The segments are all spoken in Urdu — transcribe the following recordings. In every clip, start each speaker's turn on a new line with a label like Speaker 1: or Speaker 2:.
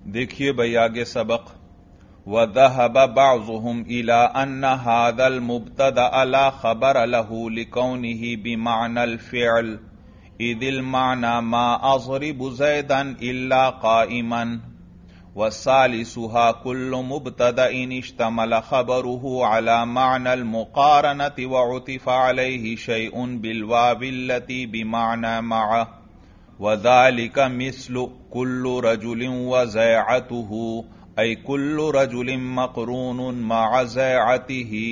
Speaker 1: देखिए भाई आगे सबक वज़हब बअज़ुहुम इला अन्ना हाज़ल मुब्तदा ला खबर लहू लिकौनिही बिमानल फ़िअल इदिल माना मा अज़रिबु ज़ैदन इल्ला क़ाइमन वस्सालिसुहा कुल्लु मुब्तदइन इश्तमल खबरुहु अला मानल मुक़ारनति व उतिफ़ अलैहि शैउन बिल वाविल्लती बिमाना मअ वज़ालिक मिस्लु कुल्लु रजुलिन व ज़ैअतुहु ऐ कुल्लु रजुलिन मक़रूनुन मअ ज़ैअतिही।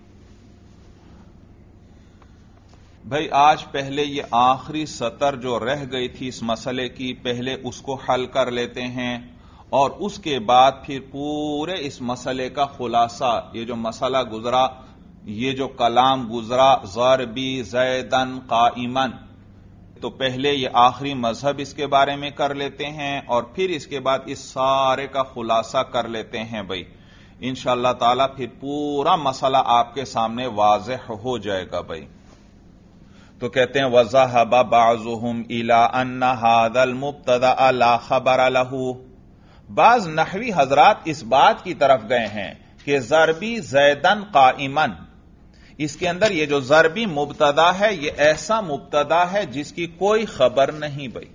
Speaker 1: भाई आज पहले ये आखिरी सतर जो रह गई थी इस मसले की, पहले उसको हल कर लेते हैं और उसके बाद फिर पूरे इस मसले का खुलासा, ये जो मसला गुजरा, ये जो कलाम गुजरा ज़रबी ज़ैदन क़ाइमन, तो पहले ये आखिरी मजहब इसके बारे में कर लेते हैं और फिर इसके बाद इस सारे का खुलासा कर लेते हैं। भाई इंशाअल्लाह ताला फिर पूरा मसला आपके सामने वाज़ेह हो जाएगा। भाई तो कहते हैं वज़हब बअज़ुहुम इला अन्ना हाज़ल मुब्तदा ला खबर लहू। बाज नहवी हजरात इस बात की तरफ गए हैं कि ज़रबी ज़ैदन क़ाइमन, इसके अंदर ये जो ज़रबी मुब्तदा है ये ऐसा मुब्तदा है जिसकी कोई खबर नहीं। भाई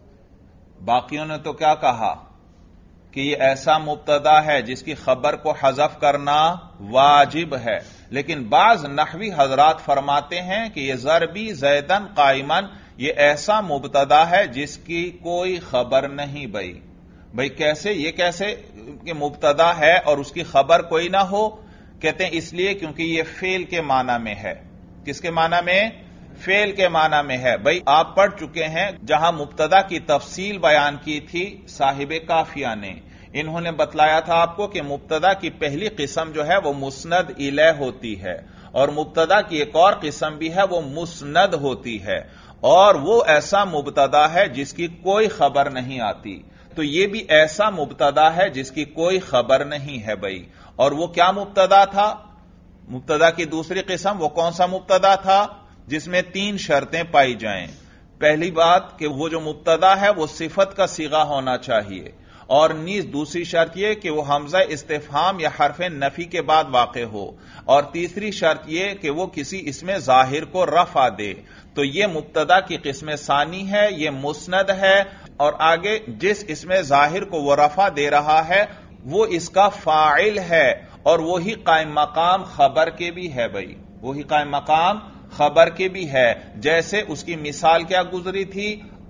Speaker 1: बाकियों ने तो क्या कहा कि ये ऐसा मुब्तदा है जिसकी खबर को हज़फ करना वाजिब है, लेकिन बाज नहवी हजरात फरमाते हैं कि ये ज़रबी ज़ैदन क़ाइमन ये ऐसा मुब्तदा है जिसकी कोई खबर नहीं। भाई कैसे, ये कैसे कि मुब्तदा है और उसकी खबर कोई ना हो? कहते हैं इसलिए क्योंकि ये फेल के माना में है। किसके माना में? फेल के माना में है। भाई आप पढ़ चुके हैं जहां मुब्तदा की तफसील बयान की थी साहिबे काफिया ने, इन्होंने बतलाया था आपको कि मुब्तदा की पहली किस्म जो है वो मुस्नद इलै होती है और मुब्तदा की एक और किस्म भी है वो मुस्नद होती है, और वो ऐसा मुब्तदा है जिसकी कोई खबर नहीं आती। तो ये भी ऐसा मुब्तदा है जिसकी कोई खबर नहीं है। भाई और वो क्या मुब्तदा था? मुब्तदा की दूसरी किस्म वो कौन सा मुब्तदा था जिसमें तीन शर्तें पाई जाएं। पहली बात कि वो जो मुब्तदा है वो सिफत का सीगा होना चाहिए, और नीज दूसरी शर्त यह कि वो हमजा इस्तिफहाम या हरफे नफी के बाद वाक़े हो, और तीसरी शर्त यह कि वो किसी इसमें जाहिर को रफा दे। तो ये मुब्तदा की किस्म सानी है, ये मुस्नद है, और आगे जिस इसमें जाहिर को वो रफा दे रहा है वो इसका फाइल है, और वही कायम मकाम खबर के भी है। भाई वही कायम मकाम खबर के भी है। जैसे उसकी मिसाल क्या गुजरी थी?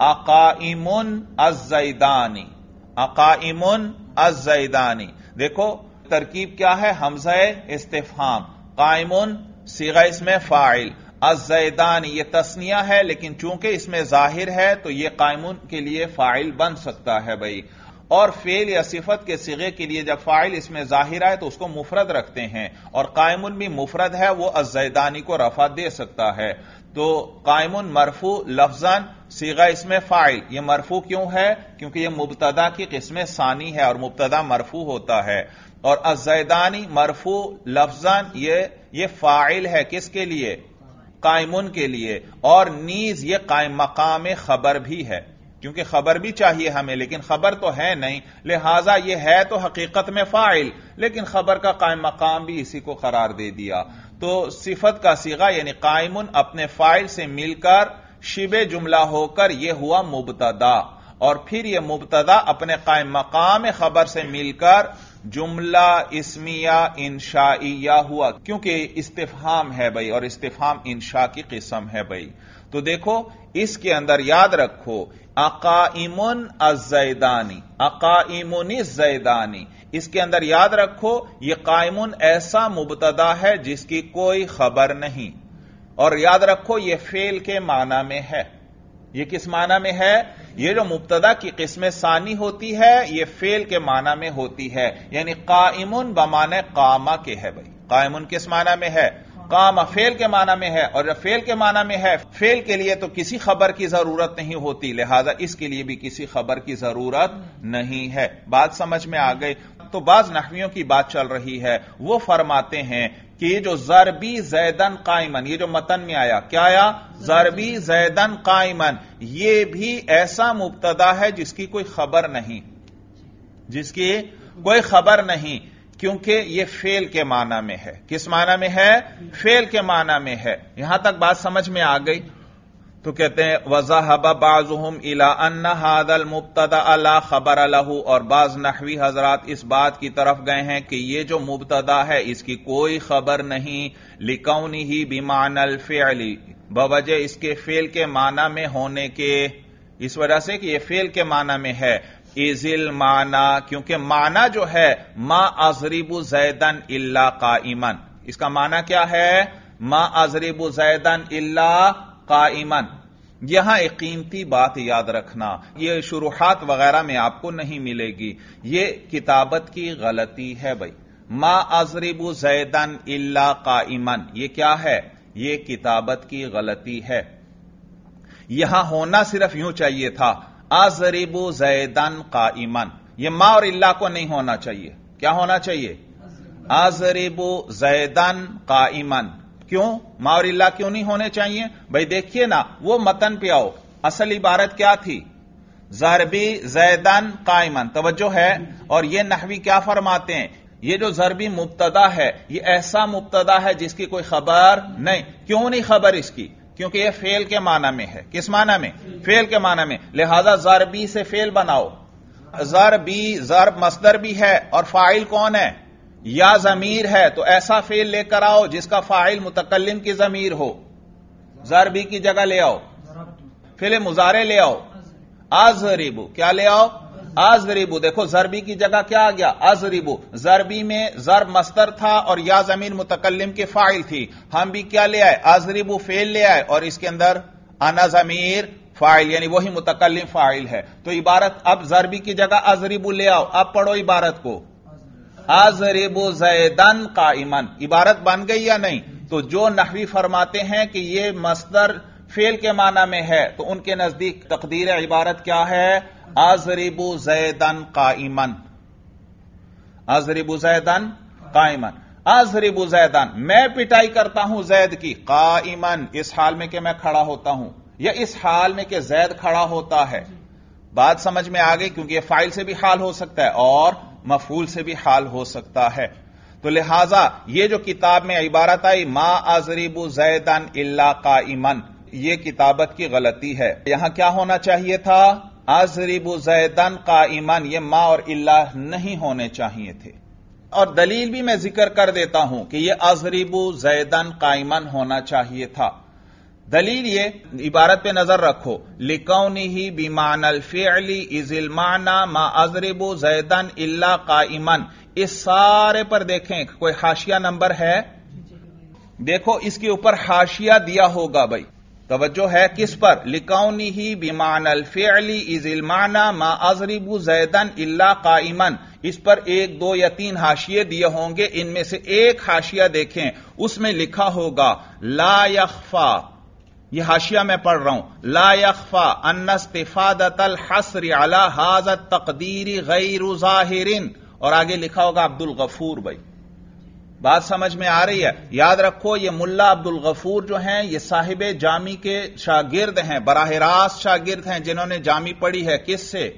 Speaker 1: अकाइमुन अज़्ज़ैदानी, अकाइमुन अज़्ज़ैदानी। देखो तरकीब क्या है? हमज़ा इस्तिफहाम, काइमुन सीगा इसमें फाइल, अज़्ज़ैदानी ये तस्निया है लेकिन चूंकि इसमें जाहिर है तो ये काइमुन के लिए फाइल बन सकता है। भाई और फेल या सिफत के सिगे के लिए जब फाइल इसमें जाहिर आए तो उसको मुफरद रखते हैं, और कायमुन भी मुफरद है, वो अज़्ज़ैदानी को रफा दे सकता है। तो कायमुन मरफू लफ्जन सीगा इसमें फाइल, ये मरफू क्यों है? क्योंकि ये मुब्तदा की किस्म सानी है और मुब्तदा मरफू होता है, और अज़्ज़ैदानी मरफू लफ्जन ये फाइल है। किसके लिए? कायमुन के लिए, और नीज ये कायम मकाम खबर भी है, क्योंकि खबर भी चाहिए हमें लेकिन खबर तो है नहीं, लिहाजा यह है तो हकीकत में फाइल, लेकिन खबर का कायम मकाम भी इसी को करार दे दिया। तो सिफत का सीगा यानी कायमुन अपने फाइल से मिलकर शिबे जुमला होकर यह हुआ मुब्तदा, और फिर यह मुब्तदा अपने कायम मकाम खबर से मिलकर जुमला इस्मिया इंशाइया हुआ, क्योंकि इस्तिफहाम है भाई, और इस्तिफहाम इंशा की किस्म है। भाई तो देखो इसके अंदर याद रखो अकाइमुन अज़्ज़ैदानी, अकाइमुन ज़ैदानी, इसके अंदर याद रखो यह कायमुन ऐसा मुब्तदा है जिसकी कोई खबर नहीं, और याद रखो यह फेल के माना में है। यह किस माना में है? यह जो मुब्तदा की किस्म सानी होती है यह फेल के माना में होती है, यानी काइमुन बमाने कामा के है। भाई कायमुन किस माना में है? कामा फेल के माना में है, और जब फेल के माना में है, फेल के लिए तो किसी खबर की जरूरत नहीं होती, लिहाजा इसके लिए भी किसी खबर की जरूरत नहीं है। बात समझ में आ गई? तो बाज नहवियों की बात चल रही है, वो फरमाते हैं कि ये जो ज़रबी ज़ैदन क़ाइमन, ये जो मतन में आया, क्या आया? ज़रबी ज़ैदन क़ाइमन, ये भी ऐसा मुब्तदा है जिसकी कोई खबर नहीं। جس کی کوئی خبر نہیں، کیونکہ یہ فعل کے معنی میں ہے۔ کس معنی میں ہے؟ فعل کے معنی میں ہے۔ یہاں تک بات سمجھ میں آ گئی؟ تو کہتے ہیں وَذَهَبَ بَعْضُهُمْ إِلَىٰ أَنَّ هَذَا الْمُبْتَدَأَ لَا خَبَرَ لَهُ، اور بعض نحوی حضرات اس بات کی طرف گئے ہیں کہ یہ جو مبتدا ہے اس کی کوئی خبر نہیں، لِكَوْنِهِ بِمَعْنَى الْفِعْلِ، بوجہ اس کے فعل کے معنی میں ہونے کے، اس وجہ سے کہ یہ فعل کے معنی میں ہے۔ اِذِ الْمَعْنَى، کیونکہ معنی جو ہے مَا أَضْرِبُ زَيْدًا إِلَّا قَائِمًا، اس کا معنی کیا ہے؟ مَا أَضْرِبُ زَيْدًا إِلَّا قائمن۔ یہاں ایک قیمتی بات یاد رکھنا، یہ شروحات وغیرہ میں آپ کو نہیں ملے گی، یہ کتابت کی غلطی ہے بھائی۔ ما اضرب زیدن الا قائمن، یہ کیا ہے؟ یہ کتابت کی غلطی ہے۔ یہاں ہونا صرف یوں چاہیے تھا اضرب زیدن قائمن، یہ ما اور الا کو نہیں ہونا چاہیے۔ کیا ہونا چاہیے؟ اضرب زیدن قائمن۔ کیوں ما اور اللہ کیوں نہیں ہونے چاہیے؟ بھائی دیکھیے نا، وہ متن پہ آؤ، اصل عبارت کیا تھی؟ ضربی زیدن قائمن، توجہ ہے؟ اور یہ نحوی کیا فرماتے ہیں؟ یہ جو ضربی مبتدا ہے یہ ایسا مبتدا ہے جس کی کوئی خبر نہیں۔ کیوں نہیں خبر اس کی؟ کیونکہ یہ فعل کے معنی میں ہے۔ کس معنی میں؟ فعل کے معنی میں، لہذا ضربی سے فعل بناؤ۔ ضربی، ضرب مصدر بھی ہے اور فاعل کون ہے؟ یا ضمیر ہے، تو ایسا فعل لے کر آؤ جس کا فاعل متکلم کی ضمیر ہو۔ ضربی کی جگہ لے آؤ، فعل مضارع لے آؤ، اضربو، کیا لے آؤ؟ اضربو۔ دیکھو ضربی کی جگہ کیا آ گیا؟ اضربو۔ ضربی میں ضرب مصدر تھا اور یا ضمیر متکلم کے فاعل تھی، ہم بھی کیا لے آئے؟ اضربو فعل لے آئے اور اس کے اندر انا ضمیر فاعل، یعنی وہی متکلم فاعل ہے۔ تو عبارت اب ضربی کی جگہ اضربو لے آؤ، اب پڑھو عبارت کو، اضرب زیدن قائمن۔ عبارت بن گئی یا نہیں؟ تو جو نحوی فرماتے ہیں کہ یہ مصدر فعل کے معنی میں ہے تو ان کے نزدیک تقدیر عبارت کیا ہے؟ اضرب زیدن قائمن۔ اضرب زیدن قائمن، اضرب زیدن، میں پٹائی کرتا ہوں زید کی، قائمن، اس حال میں کہ میں کھڑا ہوتا ہوں، یا اس حال میں کہ زید کھڑا ہوتا ہے۔ بات سمجھ میں آ گئی؟ کیونکہ یہ فاعل سے بھی حال ہو سکتا ہے اور مفعول سے بھی حال ہو سکتا ہے۔ تو لہذا یہ جو کتاب میں عبارت آئی ما اضرب زیدن الا قائمن، یہ کتابت کی غلطی ہے۔ یہاں کیا ہونا چاہیے تھا؟ اضرب زیدن قائمن، یہ ما اور الا نہیں ہونے چاہیے تھے۔ اور دلیل بھی میں ذکر کر دیتا ہوں کہ یہ اضرب زیدن قائمن ہونا چاہیے تھا۔ دلیل یہ، عبارت پہ نظر رکھو، لِكَوْنِهِ بِمَعْنَى الْفِعْلِ اِذِ الْمَعْنَى مَا اضرب زیدن الا قائمن، اس سارے پر دیکھیں کوئی حاشیہ نمبر ہے؟ دیکھو اس کے اوپر حاشیہ دیا ہوگا بھائی، توجہ ہے کس پر؟ لِكَوْنِهِ بِمَعْنَى الْفِعْلِ اِذِ الْمَعْنَى مَا اضرب زیدن الا قائمن، اس پر 1، 2 یا 3 حاشیے دیے ہوں گے، ان میں سے ایک حاشیہ دیکھیں، اس میں لکھا ہوگا لا یخفا، یہ حاشیہ میں پڑھ رہا ہوں، لا یخفا ان استفادۃ الحصر علی ھذا التقدیر غیر ظاہر، اور آگے لکھا ہوگا عبد الغفور بھائی۔ بات سمجھ میں آ رہی ہے؟ یاد رکھو یہ ملا عبد الغفور جو ہیں یہ صاحب جامی کے شاگرد ہیں، براہ راست شاگرد ہیں، جنہوں نے جامی پڑھی ہے۔ کس سے؟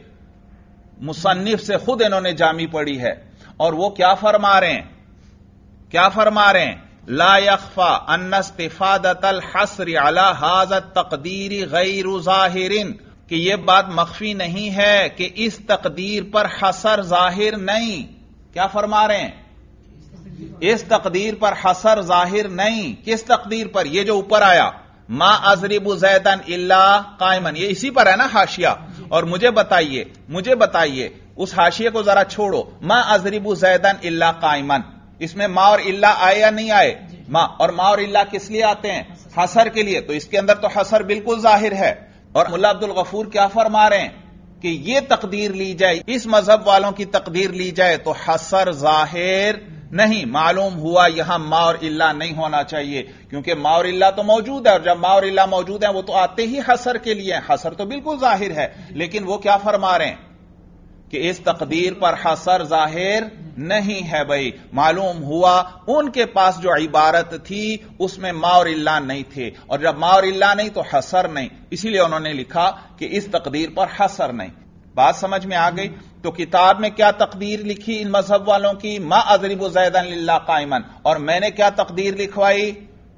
Speaker 1: مصنف سے، خود انہوں نے جامی پڑھی ہے۔ اور وہ کیا فرما رہے ہیں؟ کیا فرما رہے ہیں؟ لا یخفا ان استفادۃ الحصر علی ھذا التقدیر غیر ظاہر، کہ یہ بات مخفی نہیں ہے کہ اس تقدیر پر حصر ظاہر نہیں۔ کیا فرما رہے ہیں؟ اس تقدیر پر حصر ظاہر نہیں۔ کس تقدیر پر؟ یہ جو اوپر آیا ما اضرب زیدن الا قائمن، یہ اسی پر ہے نا حاشیہ۔ اور مجھے بتائیے اس حاشیے کو ذرا چھوڑو، ما اضرب زیدن الا قائمن، اس میں ما اور الا آئے یا نہیں آئے؟ ما اور الا کس لیے آتے ہیں؟ حصر کے لیے، تو اس کے اندر تو حصر بالکل ظاہر ہے۔ اور ملا عبد الغفور کیا فرما رہے ہیں کہ یہ تقدیر لی جائے، اس مذہب والوں کی تقدیر لی جائے تو حصر ظاہر نہیں۔ معلوم ہوا یہاں ما اور الا نہیں ہونا چاہیے، کیونکہ ما اور الا تو موجود ہے، اور جب ما اور الا موجود ہیں وہ تو آتے ہی حصر کے لیے ہیں، حصر تو بالکل ظاہر ہے۔ لیکن وہ کیا فرما رہے ہیں کہ اس تقدیر پر حصر ظاہر نہیں ہے بھائی۔ معلوم ہوا ان کے پاس جو عبارت تھی اس میں ما اور الا نہیں تھے، اور جب ما اور الا نہیں تو حصر نہیں، اسی لیے انہوں نے لکھا کہ اس تقدیر پر حصر نہیں۔ بات سمجھ میں آ گئی؟ تو کتاب میں کیا تقدیر لکھی ان مذہب والوں کی؟ ما اضرب زیدن الا قائما، اور میں نے کیا تقدیر لکھوائی؟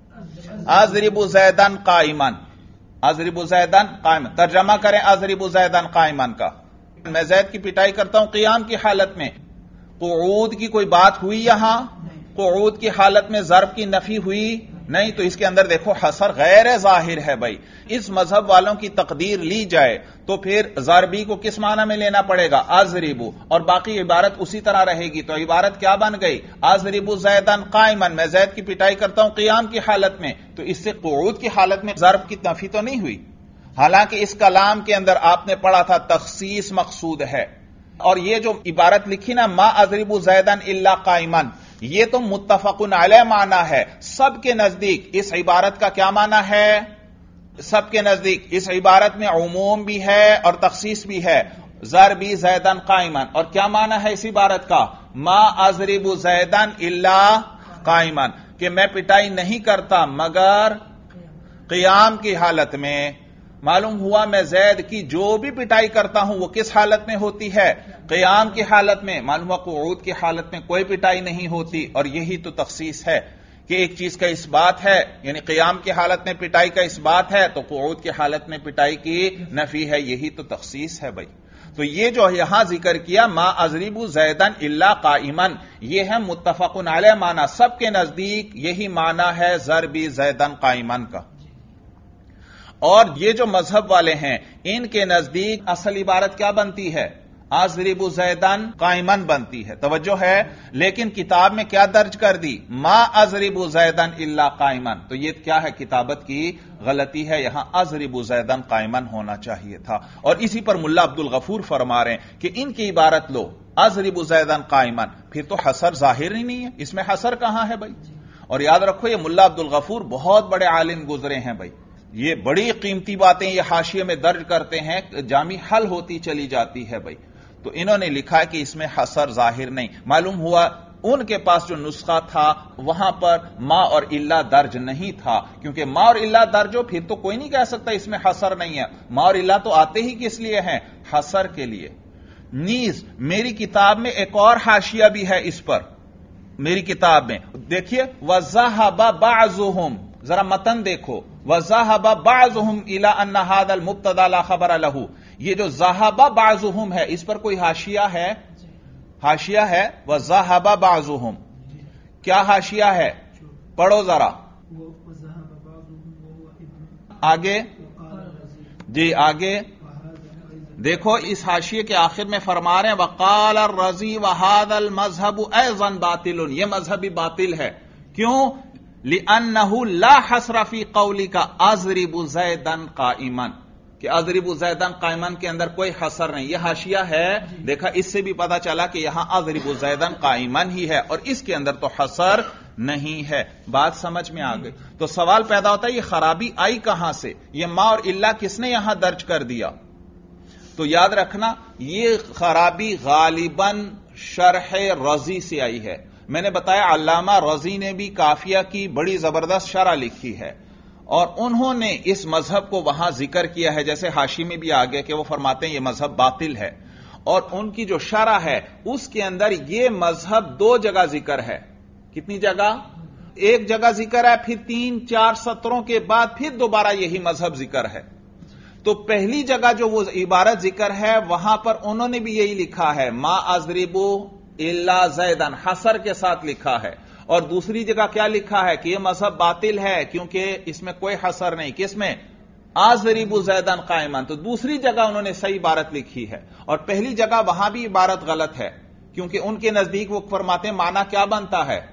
Speaker 1: اضرب زیدن قائما، اضرب زیدن قائما۔ ترجمہ کریں اضرب زیدن قائما کا۔ میں زید کی پٹائی کرتا ہوں قیام کی حالت میں۔ قعود کی کوئی بات ہوئی یہاں؟ قعود کی حالت میں ضرب کی نفی ہوئی نہیں، تو اس کے اندر دیکھو حصر غیر ظاہر ہے بھائی۔ اس مذہب والوں کی تقدیر لی جائے تو پھر ضربی کو کس معنی میں لینا پڑے گا؟ اضرب، اور باقی عبارت اسی طرح رہے گی۔ تو عبارت کیا بن گئی؟ اضرب زیدن قائما، میں زید کی پٹائی کرتا ہوں قیام کی حالت میں۔ تو اس سے قعود کی حالت میں ضرب کی نفی تو نہیں ہوئی، حالانکہ اس کلام کے اندر آپ نے پڑھا تھا تخصیص مقصود ہے۔ اور یہ جو عبارت لکھی نا ما اضرب زیدن الا قائما، یہ تو متفق علیہ معنی ہے۔ سب کے نزدیک اس عبارت کا کیا معنی ہے؟ سب کے نزدیک اس عبارت میں عموم بھی ہے اور تخصیص بھی ہے۔ ضربی زیدن قائما، اور کیا معنی ہے اس عبارت کا؟ ما اضرب زیدن الا قائما، کہ میں پٹائی نہیں کرتا مگر قیام کی حالت میں۔ معلوم ہوا میں زید کی جو بھی پٹائی کرتا ہوں وہ کس حالت میں ہوتی ہے؟ قیام کی حالت میں۔ معلوم ہوا قعود کی حالت میں کوئی پٹائی نہیں ہوتی، اور یہی تو تخصیص ہے کہ ایک چیز کا اس بات ہے، یعنی قیام کی حالت میں پٹائی کا اس بات ہے تو قعود کی حالت میں پٹائی کی نفی ہے، یہی تو تخصیص ہے بھائی۔ تو یہ جو یہاں ذکر کیا ما اضرب زیدن الا قائما، یہ ہے متفق علیہ معنی، سب کے نزدیک یہی معنی ہے ضربی زیدن قائما کا۔ اور یہ جو مذہب والے ہیں ان کے نزدیک اصل عبارت کیا بنتی ہے؟ اضرب زیدن قائما بنتی ہے، توجہ ہے، لیکن کتاب میں کیا درج کر دی؟ ما اضرب زیدن الا قائما۔ تو یہ کیا ہے؟ کتابت کی غلطی ہے، یہاں اضرب زیدن قائما ہونا چاہیے تھا۔ اور اسی پر ملا عبد الغفور فرما رہے ہیں کہ ان کی عبارت لو اضرب زیدن قائما، پھر تو حصر ظاہر ہی نہیں ہے، اس میں حصر کہاں ہے بھائی؟ اور یاد رکھو یہ ملا عبد الغفور بہت بڑے عالم گزرے ہیں بھائی، یہ بڑی قیمتی باتیں یہ حاشیے میں درج کرتے ہیں، جامع حل ہوتی چلی جاتی ہے بھائی۔ تو انہوں نے لکھا کہ اس میں حصر ظاہر نہیں۔ معلوم ہوا ان کے پاس جو نسخہ تھا وہاں پر ما اور الا درج نہیں تھا، کیونکہ ما اور الا درج ہو پھر تو کوئی نہیں کہہ سکتا اس میں حصر نہیں ہے۔ ما اور الا تو آتے ہی کس لیے ہیں؟ حصر کے لیے۔ نیز میری کتاب میں ایک اور حاشیہ بھی ہے اس پر، میری کتاب میں دیکھیے وَذَهَبَ بَعْضُهُمْ، ذرا متن دیکھو، وَذَهَبَ بَعْضُهُمْ إِلَىٰ أَنَّ هَذَا الْمُبْتَدَىٰ لَا خَبَرَ لَهُ، یہ جو ذَهَبَ بَعْضُهُمْ ہے اس پر کوئی حاشیہ ہے؟ حاشیہ ہے وَذَهَبَ بَعْضُهُمْ، کیا حاشیہ ہے؟ پڑھو ذرا آگے، جی آگے دیکھو، اس حاشیے کے آخر میں فرما رہے ہیں وَقَالَ الرَّزِي وَهَذَا الْمَذْهَبُ أَيْضًا بَاطِلٌ، یہ مذہب بھی باطل ہے۔ کیوں؟ لِأَنَّهُ لَا حَصْرَ فِي قَوْلِكَ أَضْرِبُ زَيْدًا قَائِمًا، کہ اضرب زیدن قائما کے اندر کوئی حصر نہیں، یہ حاشیہ ہے۔ دیکھا اس سے بھی پتا چلا کہ یہاں اضرب زیدن قائما ہی ہے اور اس کے اندر تو حصر نہیں ہے۔ بات سمجھ میں آ گئی؟ تو سوال پیدا ہوتا ہے یہ خرابی آئی کہاں سے؟ یہ ما اور الا کس نے یہاں درج کر دیا؟ تو یاد رکھنا یہ خرابی غالباً شرح رضی سے آئی ہے۔ میں نے بتایا علامہ رضی نے بھی کافیہ کی بڑی زبردست شرح لکھی ہے، اور انہوں نے اس مذہب کو وہاں ذکر کیا ہے، جیسے حاشی میں بھی آگے کہ وہ فرماتے ہیں یہ مذہب باطل ہے، اور ان کی جو شرح ہے اس کے اندر یہ مذہب 2 جگہ ذکر ہے۔ کتنی جگہ؟ ایک جگہ ذکر ہے، پھر 3-4 سطروں کے بعد پھر دوبارہ یہی مذہب ذکر ہے۔ تو پہلی جگہ جو وہ عبارت ذکر ہے وہاں پر انہوں نے بھی یہی لکھا ہے ما اضرب الا زیدن، حصر کے ساتھ لکھا ہے، اور دوسری جگہ کیا لکھا ہے کہ یہ مذہب باطل ہے کیونکہ اس میں کوئی حصر نہیں، کس میں؟ اضرب زیدن قائما۔ تو دوسری جگہ انہوں نے صحیح عبارت لکھی ہے، اور پہلی جگہ وہاں بھی عبارت غلط ہے، کیونکہ ان کے نزدیک وہ فرماتے ہیں معنی کیا بنتا ہے؟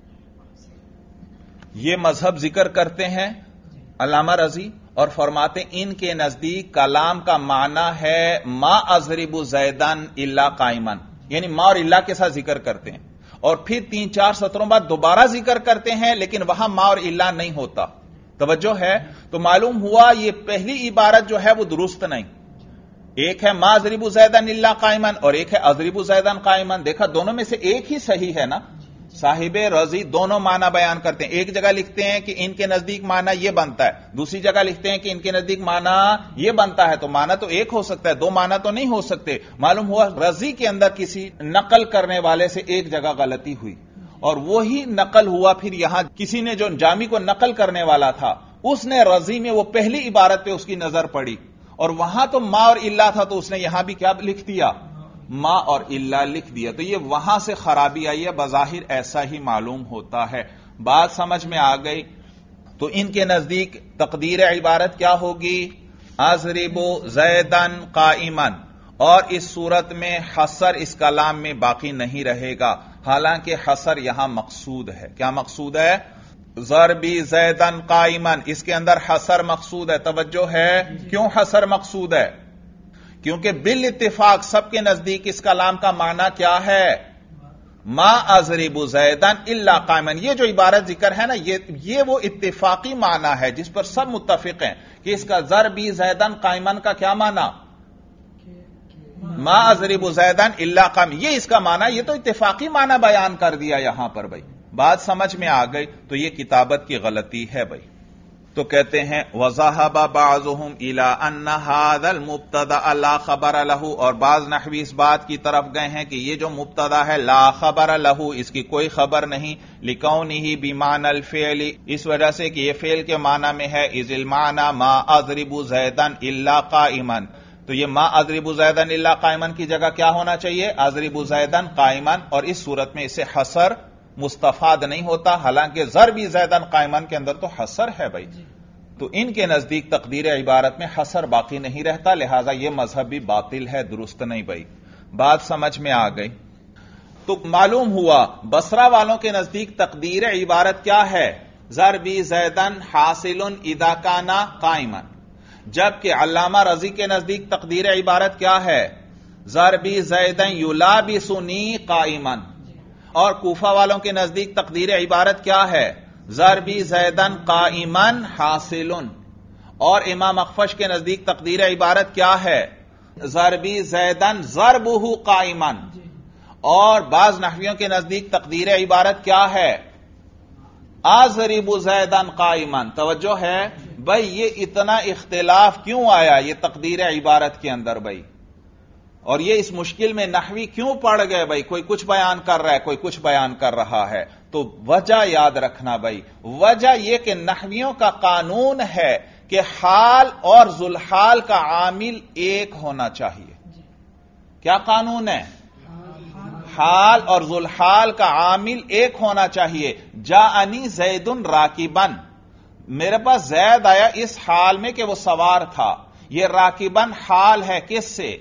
Speaker 1: یہ مذہب ذکر کرتے ہیں علامہ رضی اور فرماتے ہیں ان کے نزدیک کلام کا معنی ہے ما اضرب زیدن الا قائما، یعنی ما اور الا کے ساتھ ذکر کرتے ہیں، اور پھر 3-4 سطروں بعد دوبارہ ذکر کرتے ہیں لیکن وہاں ما اور الا نہیں ہوتا۔ توجہ ہے؟ تو معلوم ہوا یہ پہلی عبارت جو ہے وہ درست نہیں، ایک ہے ما اضرب زیدن الا قائما اور ایک ہے اضرب زیدن قائما۔ دیکھا دونوں میں سے ایک ہی صحیح ہے نا، صاحب رضی دونوں معنی بیان کرتے ہیں. ایک جگہ لکھتے ہیں کہ ان کے نزدیک معنی یہ بنتا ہے, دوسری جگہ لکھتے ہیں کہ ان کے نزدیک معنی یہ بنتا ہے. تو معنی تو ایک ہو سکتا ہے, دو معنی تو نہیں ہو سکتے. معلوم ہوا رضی کے اندر کسی نقل کرنے والے سے ایک جگہ غلطی ہوئی, اور وہی نقل ہوا پھر یہاں کسی نے جو جامی کو نقل کرنے والا تھا اس نے رضی میں وہ پہلی عبارت پہ اس کی نظر پڑی, اور وہاں تو ما اور الا تھا, تو اس نے یہاں بھی کیا لکھ دیا, ما اور الا لکھ دیا. تو یہ وہاں سے خرابی آئی ہے, بظاہر ایسا ہی معلوم ہوتا ہے. بات سمجھ میں آ گئی. تو ان کے نزدیک تقدیر عبارت کیا ہوگی, اضرب زیدن قائما, اور اس صورت میں حصر اس کلام میں باقی نہیں رہے گا, حالانکہ حصر یہاں مقصود ہے. کیا مقصود ہے؟ ضربی زیدن قائما, اس کے اندر حصر مقصود ہے. توجہ ہے, کیوں حصر مقصود ہے؟ کیونکہ بالاتفاق سب کے نزدیک اس کلام کا معنی کیا ہے, ما اضرب زیدن الا قائما. یہ جو عبارت ذکر ہے نا, یہ وہ اتفاقی معنی ہے جس پر سب متفق ہیں کہ اس کا ضربی زیدن قائما کا کیا معنی, ما اضرب زیدن الا قائما, یہ اس کا معنی, یہ تو اتفاقی معنی بیان کر دیا یہاں پر. بھائی بات سمجھ میں آ گئی. تو یہ کتابت کی غلطی ہے. بھائی تو کہتے ہیں وَذَهَبَ بَعْضُهُمْ إِلَىٰ أَنَّ هَذَا الْمُبْتَدَأَ لَا خَبَرَ لَهُ, اور بعض نحوی اس بات کی طرف گئے ہیں کہ یہ جو مبتدا ہے لا خبر لہو, اس کی کوئی خبر نہیں, لِكَوْنِهِ بِمَعْنَى الْفِعْلِ, اس وجہ سے کہ یہ فعل کے معنی میں ہے, إِذِ الْمَعْنَى مَا أَضْرِبُ زَيْدًا إِلَّا قَائِمًا. تو یہ ما اضرب زیدن الا قائما کی جگہ کیا ہونا چاہیے, اضرب زیدن قائما, اور اس صورت میں اسے حصر مستفاد نہیں ہوتا, حالانکہ ضربی زیدن قائما کے اندر تو حصر ہے. بھائی تو ان کے نزدیک تقدیر عبارت میں حصر باقی نہیں رہتا, لہذا یہ مذہب بھی باطل ہے, درست نہیں. بھائی بات سمجھ میں آ گئی. تو معلوم ہوا بصرہ والوں کے نزدیک تقدیر عبارت کیا ہے, ضربی زیدن حاصل اذا کان قائما, جبکہ علامہ رضی کے نزدیک تقدیر عبارت کیا ہے, ضربی زیدن یلابسنی قائما, اور کوفہ والوں کے نزدیک تقدیر عبارت کیا ہے, ضربی زیدن قائما حاصل, اور امام اخفش کے نزدیک تقدیر عبارت کیا ہے, ضربی زیدن ضربہ قائما, اور بعض نحویوں کے نزدیک تقدیر عبارت کیا ہے, اضرب زیدن قائما. توجہ ہے بھائی, یہ اتنا اختلاف کیوں آیا یہ تقدیر عبارت کے اندر بھائی, اور یہ اس مشکل میں نحوی کیوں پڑ گئے بھائی, کوئی کچھ بیان کر رہا ہے, کوئی کچھ بیان کر رہا ہے. تو وجہ یاد رکھنا بھائی, وجہ یہ کہ نحویوں کا قانون ہے کہ حال اور ذوالحال کا عامل ایک ہونا چاہیے. کیا قانون ہے؟ حال اور ذوالحال کا عامل ایک ہونا چاہیے. جاءنی زید راکبا, میرے پاس زید آیا اس حال میں کہ وہ سوار تھا. یہ راکبن حال ہے کس سے,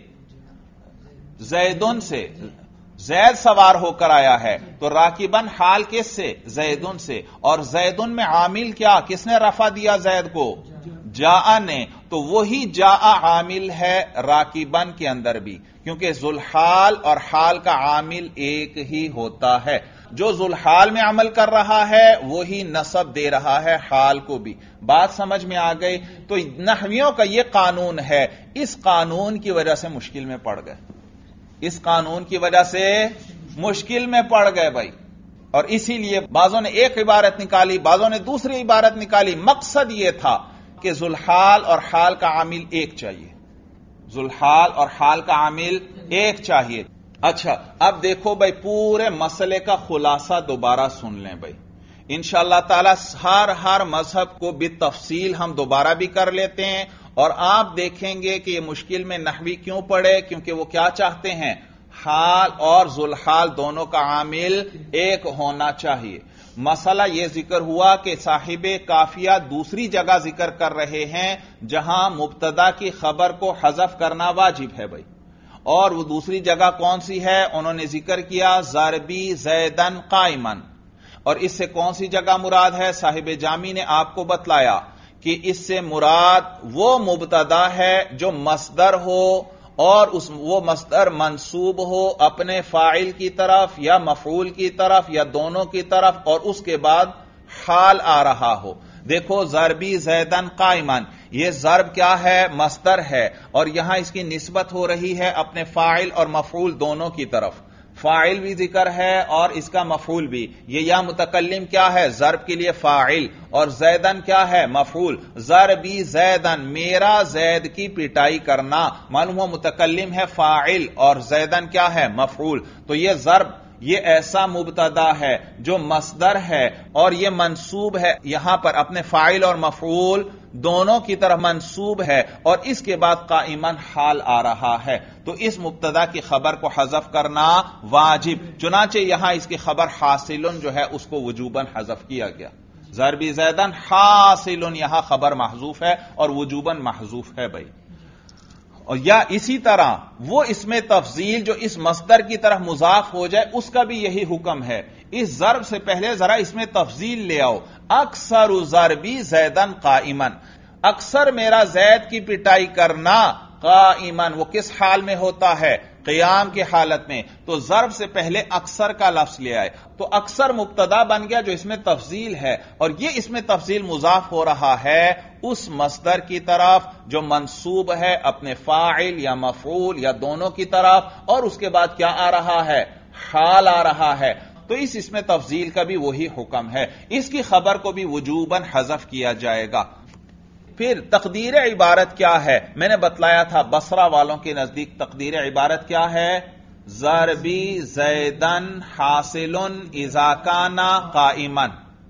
Speaker 1: زیدن سے, زید سوار ہو کر آیا ہے. تو راکبن حال کس سے, زیدن سے, اور زیدن میں عامل کیا, کس نے رفع دیا زید کو, جاء نے. تو وہی جاء عامل ہے راکبن کے اندر بھی, کیونکہ ذوالحال اور حال کا عامل ایک ہی ہوتا ہے. جو ذوالحال میں عمل کر رہا ہے وہی نصب دے رہا ہے حال کو بھی. بات سمجھ میں آ گئی. تو نحویوں کا یہ قانون ہے, اس قانون کی وجہ سے مشکل میں پڑ گئے, اس قانون کی وجہ سے مشکل میں پڑ گئے بھائی. اور اسی لیے بعضوں نے ایک عبارت نکالی, بعضوں نے دوسری عبارت نکالی. مقصد یہ تھا کہ ذوالحال اور حال کا عامل ایک چاہیے, ذوالحال اور حال کا عامل ایک چاہیے. اچھا اب دیکھو بھائی, پورے مسئلے کا خلاصہ دوبارہ سن لیں بھائی. انشاءاللہ تعالی ہر مذہب کو بالتفصیل ہم دوبارہ بھی کر لیتے ہیں, اور آپ دیکھیں گے کہ یہ مشکل میں نحوی کیوں پڑے, کیونکہ وہ کیا چاہتے ہیں, حال اور ذوالحال دونوں کا عامل ایک ہونا چاہیے. مسئلہ یہ ذکر ہوا کہ صاحب کافیہ دوسری جگہ ذکر کر رہے ہیں جہاں مبتدا کی خبر کو حذف کرنا واجب ہے بھائی, اور وہ دوسری جگہ کون سی ہے, انہوں نے ذکر کیا ضربی زیدن قائما. اور اس سے کون سی جگہ مراد ہے, صاحب جامی نے آپ کو بتلایا کہ اس سے مراد وہ مبتدا ہے جو مصدر ہو, اور وہ مصدر منصوب ہو اپنے فاعل کی طرف یا مفعول کی طرف یا دونوں کی طرف, اور اس کے بعد حال آ رہا ہو. دیکھو ضربی زیدن قائما, یہ ضرب کیا ہے, مصدر ہے, اور یہاں اس کی نسبت ہو رہی ہے اپنے فاعل اور مفعول دونوں کی طرف. فاعل بھی ذکر ہے اور اس کا مفعول بھی. یہ یا متکلم کیا ہے؟ ضرب کے لیے فاعل، اور زیدن کیا ہے؟ مفعول. ضربی زیدن، میرا زید کی پٹائی کرنا. معلوم ہو متکلم ہے فاعل اور زیدن کیا ہے؟ مفعول. تو یہ ضرب یہ ایسا مبتدا ہے جو مصدر ہے اور یہ منصوب ہے یہاں پر اپنے فاعل اور مفعول دونوں کی طرف منصوب ہے، اور اس کے بعد قائمن حال آ رہا ہے. تو اس مبتدا کی خبر کو حذف کرنا واجب. چنانچہ یہاں اس کی خبر حاصل جو ہے اس کو وجوباً حذف کیا گیا. ضربی زیدن حاصل، یہاں خبر محذوف ہے اور وجوباً محذوف ہے بھائی. اور یا اسی طرح وہ اس میں تفضیل جو اس مصدر کی طرف مضاف ہو جائے اس کا بھی یہی حکم ہے. اس ضرب سے پہلے ذرا اس میں تفضیل لے آؤ. اکثر ضربی زیدن قائمن، اکثر میرا زید کی پٹائی کرنا قائمن، وہ کس حال میں ہوتا ہے؟ قیام کی حالت میں. تو ضرب سے پہلے اکثر کا لفظ لے آئے تو اکثر مبتدا بن گیا جو اس میں تفضیل ہے، اور یہ اس میں تفضیل مضاف ہو رہا ہے اس مصدر کی طرف جو منصوب ہے اپنے فاعل یا مفعول یا دونوں کی طرف، اور اس کے بعد کیا آ رہا ہے؟ حال آ رہا ہے. تو اس میں تفضیل کا بھی وہی حکم ہے. اس کی خبر کو بھی وجوباً حذف کیا جائے گا. پھر تقدیر عبارت کیا ہے؟ میں نے بتلایا تھا بصرہ والوں کے نزدیک تقدیر عبارت کیا ہے؟ ضربی زیدن حاصل اذا کان قائما.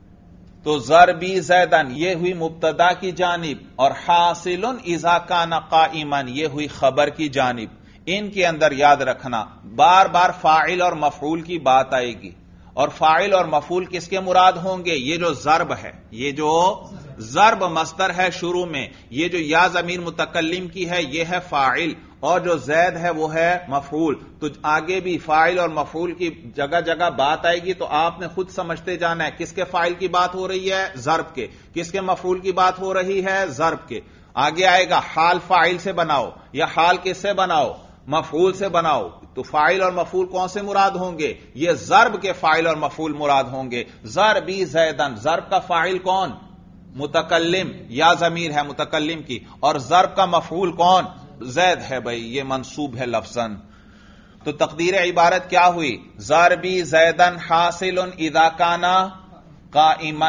Speaker 1: تو ضربی زیدن یہ ہوئی مبتدا کی جانب، اور حاصل اذا کان قائما یہ ہوئی خبر کی جانب. ان کے اندر یاد رکھنا بار بار فاعل اور مفعول کی بات آئے گی، اور فاعل اور مفعول کس کے مراد ہوں گے؟ یہ جو ضرب ہے، یہ جو ضرب مصدر ہے شروع میں، یہ جو یا ضمیر متکلم کی ہے یہ ہے فاعل، اور جو زید ہے وہ ہے مفعول. تو آگے بھی فاعل اور مفعول کی جگہ جگہ بات آئے گی تو آپ نے خود سمجھتے جانا ہے کس کے فاعل کی بات ہو رہی ہے؟ ضرب کے. کس کے مفعول کی بات ہو رہی ہے؟ ضرب کے. آگے آئے گا حال فاعل سے بناؤ، یا حال کس سے بناؤ؟ مفعول سے بناؤ. تو فاعل اور مفعول کون سے مراد ہوں گے؟ یہ ضرب کے فاعل اور مفعول مراد ہوں گے. ضربی زیدن، ضرب کا فاعل کون؟ متکلم، یا ضمیر ہے متکلم کی، اور ضرب کا مفعول کون؟ زید ہے بھائی، یہ منصوب ہے لفظاً. تو تقدیر عبارت کیا ہوئی؟ ضربی زیدن حاصل اذا کان قائما.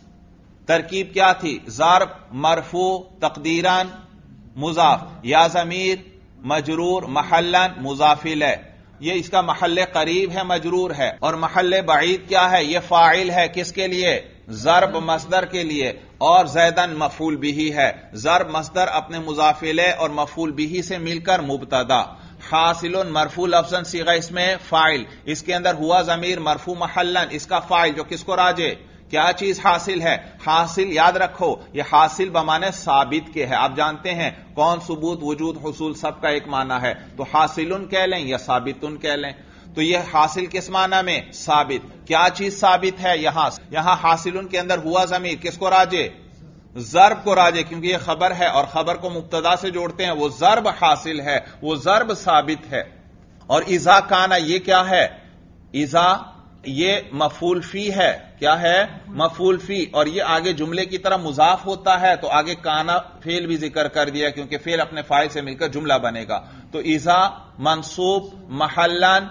Speaker 1: ترکیب کیا تھی؟ ضرب مرفوع تقدیراً مضاف، یا ضمیر مجرور محلاً مضاف الیہ. یہ اس کا محل قریب ہے مجرور ہے، اور محل بعید کیا ہے؟ یہ فاعل ہے کس کے لیے؟ ضرب مصدر کے لیے، اور زیدن مفعول بھی ہے. ضرب مصدر اپنے مضاف الیہ اور مفعول بھی سے مل کر مبتدا. حاصل مرفوع لفظاً صیغہ اس میں فاعل، اس کے اندر ہوا ضمیر مرفوع محلاً، اس کا فاعل جو کس کو راجع؟ کیا چیز حاصل ہے؟ حاصل. یاد رکھو یہ حاصل بمانے ثابت کے ہے. آپ جانتے ہیں کون ثبوت وجود حصول سب کا ایک معنی ہے، تو حاصل کہہ لیں یا ثابتن کہہ لیں. تو یہ حاصل کس معنی میں؟ ثابت. کیا چیز ثابت ہے؟ یہاں حاصل کے اندر ہوا ضمیر کس کو راجع؟ ضرب کو راجع، کیونکہ یہ خبر ہے اور خبر کو مبتدا سے جوڑتے ہیں. وہ ضرب حاصل ہے، وہ ضرب ثابت ہے. اور اذا کانا یہ کیا ہے؟ اذا یہ مفعول فی ہے. کیا ہے؟ مفعول فی. اور یہ آگے جملے کی طرح مضاف ہوتا ہے تو آگے کانا فعل بھی ذکر کر دیا کیونکہ فعل اپنے فاعل سے مل کر جملہ بنے گا. تو اذا منصوب محلاً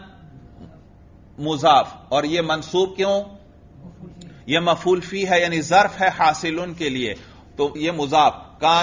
Speaker 1: مضاف. اور یہ منصوب کیوں؟ یہ مفعول فی ہے یعنی ظرف ہے حاصلن کے لیے، تو یہ مضاف.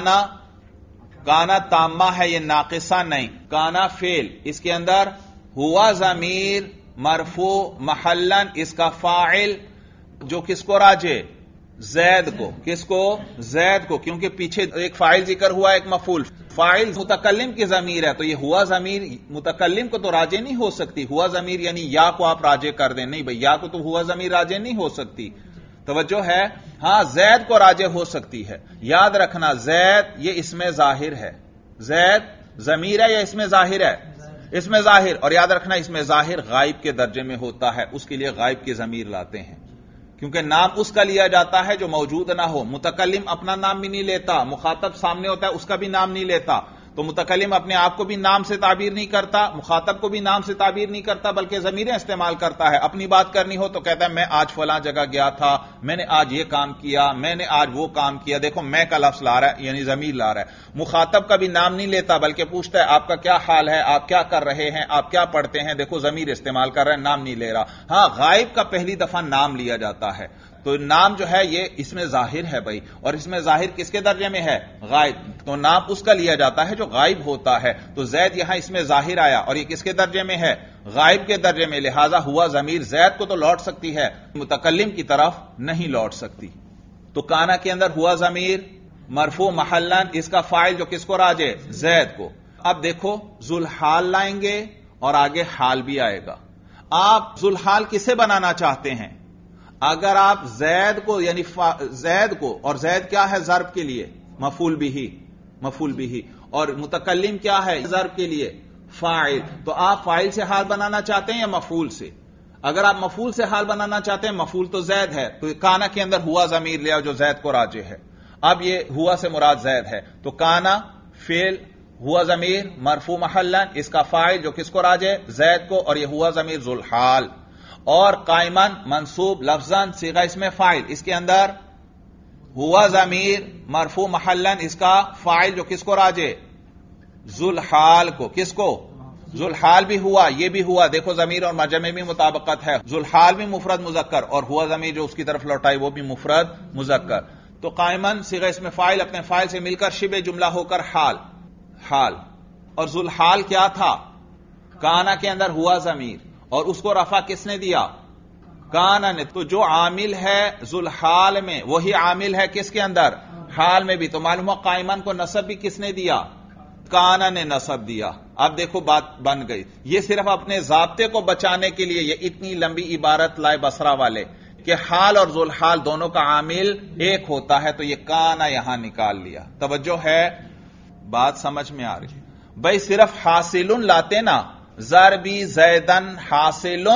Speaker 1: کانا تامہ ہے، یہ ناقصہ نہیں. کانا فعل، اس کے اندر ہوا ضمیر مرفوع محلاً، اس کا فاعل جو کس کو راجع؟ زید کو. کس کو؟ زید کو، کیونکہ پیچھے ایک فاعل ذکر ہوا ایک مفعول. فاعل متکلم کی ضمیر ہے تو یہ ہوا ضمیر متکلم کو تو راجع نہیں ہو سکتی. ہوا ضمیر یعنی یا کو آپ راجع کر دیں، نہیں بھئی یا کو تو ہوا ضمیر راجع نہیں ہو سکتی. توجہ ہے؟ ہاں زید کو راجع ہو سکتی ہے. یاد رکھنا زید یہ اسم ظاہر ہے. زید ضمیر ہے یا اسم ظاہر ہے؟ اسم ظاہر. اور یاد رکھنا اسم ظاہر غائب کے درجے میں ہوتا ہے، اس کے لیے غائب کی ضمیر لاتے ہیں کیونکہ نام اس کا لیا جاتا ہے جو موجود نہ ہو. متکلم اپنا نام بھی نہیں لیتا، مخاطب سامنے ہوتا ہے اس کا بھی نام نہیں لیتا. تو متکلم اپنے آپ کو بھی نام سے تعبیر نہیں کرتا، مخاطب کو بھی نام سے تعبیر نہیں کرتا، بلکہ ضمیریں استعمال کرتا ہے. اپنی بات کرنی ہو تو کہتا ہے میں آج فلاں جگہ گیا تھا، میں نے آج یہ کام کیا، میں نے آج وہ کام کیا. دیکھو میں کا لفظ لا رہا ہے، یعنی ضمیر لا رہا ہے. مخاطب کا بھی نام نہیں لیتا بلکہ پوچھتا ہے آپ کا کیا حال ہے، آپ کیا کر رہے ہیں، آپ کیا پڑھتے ہیں. دیکھو ضمیر استعمال کر رہا ہے، نام نہیں لے رہا. ہاں غائب کا پہلی دفعہ نام لیا جاتا ہے، تو نام جو ہے یہ اس میں ظاہر ہے بھائی، اور اس میں ظاہر کس کے درجے میں ہے؟ غائب. تو نام اس کا لیا جاتا ہے جو غائب ہوتا ہے. تو زید یہاں اس میں ظاہر آیا اور یہ کس کے درجے میں ہے؟ غائب کے درجے میں. لہذا ہوا ضمیر زید کو تو لوٹ سکتی ہے، متکلم کی طرف نہیں لوٹ سکتی. تو کانا کے اندر ہوا ضمیر مرفوع محلن، اس کا فاعل جو کس کو راجع؟ زید کو. اب دیکھو ذوالحال لائیں گے اور آگے حال بھی آئے گا. آپ ذوالحال کسے بنانا چاہتے ہیں؟ اگر آپ زید کو یعنی زید کو، اور زید کیا ہے ضرب کے لیے؟ مفعول بھی، اور متکلم کیا ہے ضرب کے لیے؟ فاعل. تو آپ فاعل سے حال بنانا چاہتے ہیں یا مفعول سے؟ اگر آپ مفعول سے حال بنانا چاہتے ہیں، مفعول تو زید ہے، تو کانا کے اندر ہوا ضمیر لیا جو زید کو راجع ہے. اب یہ ہوا سے مراد زید ہے، تو کانا فعل ہوا ضمیر مرفوع محلن، اس کا فاعل جو کس کو راجع؟ زید کو، اور یہ ہوا ضمیر ذوالحال. اور قائمن منصوب لفظاً صیغہ اسم فاعل، اس کے اندر ہوا ضمیر مرفوع محلن، اس کا فاعل جو کس کو راجع؟ ذوالحال کو. کس کو؟ ذوالحال بھی ہوا، یہ بھی ہوا. دیکھو ضمیر اور مرجع میں بھی مطابقت ہے. ذوالحال بھی مفرد مذکر اور ہوا ضمیر جو اس کی طرف لوٹائی وہ بھی مفرد مذکر. تو قائمن صیغہ اسم فاعل اپنے فاعل سے مل کر شبہ جملہ ہو کر حال. اور ذوالحال کیا تھا؟ کانا کے اندر ہوا ضمیر، اور اس کو رفع کس نے دیا؟ کانا نے. تو جو عامل ہے ذوالحال میں وہی عامل ہے کس کے اندر؟ حال میں بھی. تو معلوم ہوا قائمن کو نصب بھی کس نے دیا؟ کانا نے نصب دیا. اب دیکھو بات بن گئی. یہ صرف اپنے ضابطے کو بچانے کے لیے یہ اتنی لمبی عبارت لائے بصرہ والے کہ حال اور ذوالحال دونوں کا عامل ایک ہوتا ہے، تو یہ کانا یہاں نکال لیا. توجہ ہے؟ بات سمجھ میں آ رہی؟ بھائی صرف حاصل لاتے نا، ضربی زیدن حاصل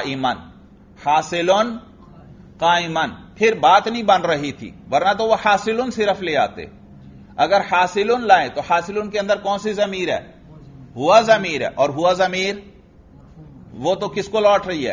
Speaker 1: قائمن، پھر بات نہیں بن رہی تھی، ورنہ تو وہ حاصل صرف لے آتے. اگر حاصل لائیں تو حاصل کے اندر کون سی ضمیر ہے؟ ہوا ضمیر ہے. اور ہوا ضمیر وہ تو کس کو لوٹ رہی ہے؟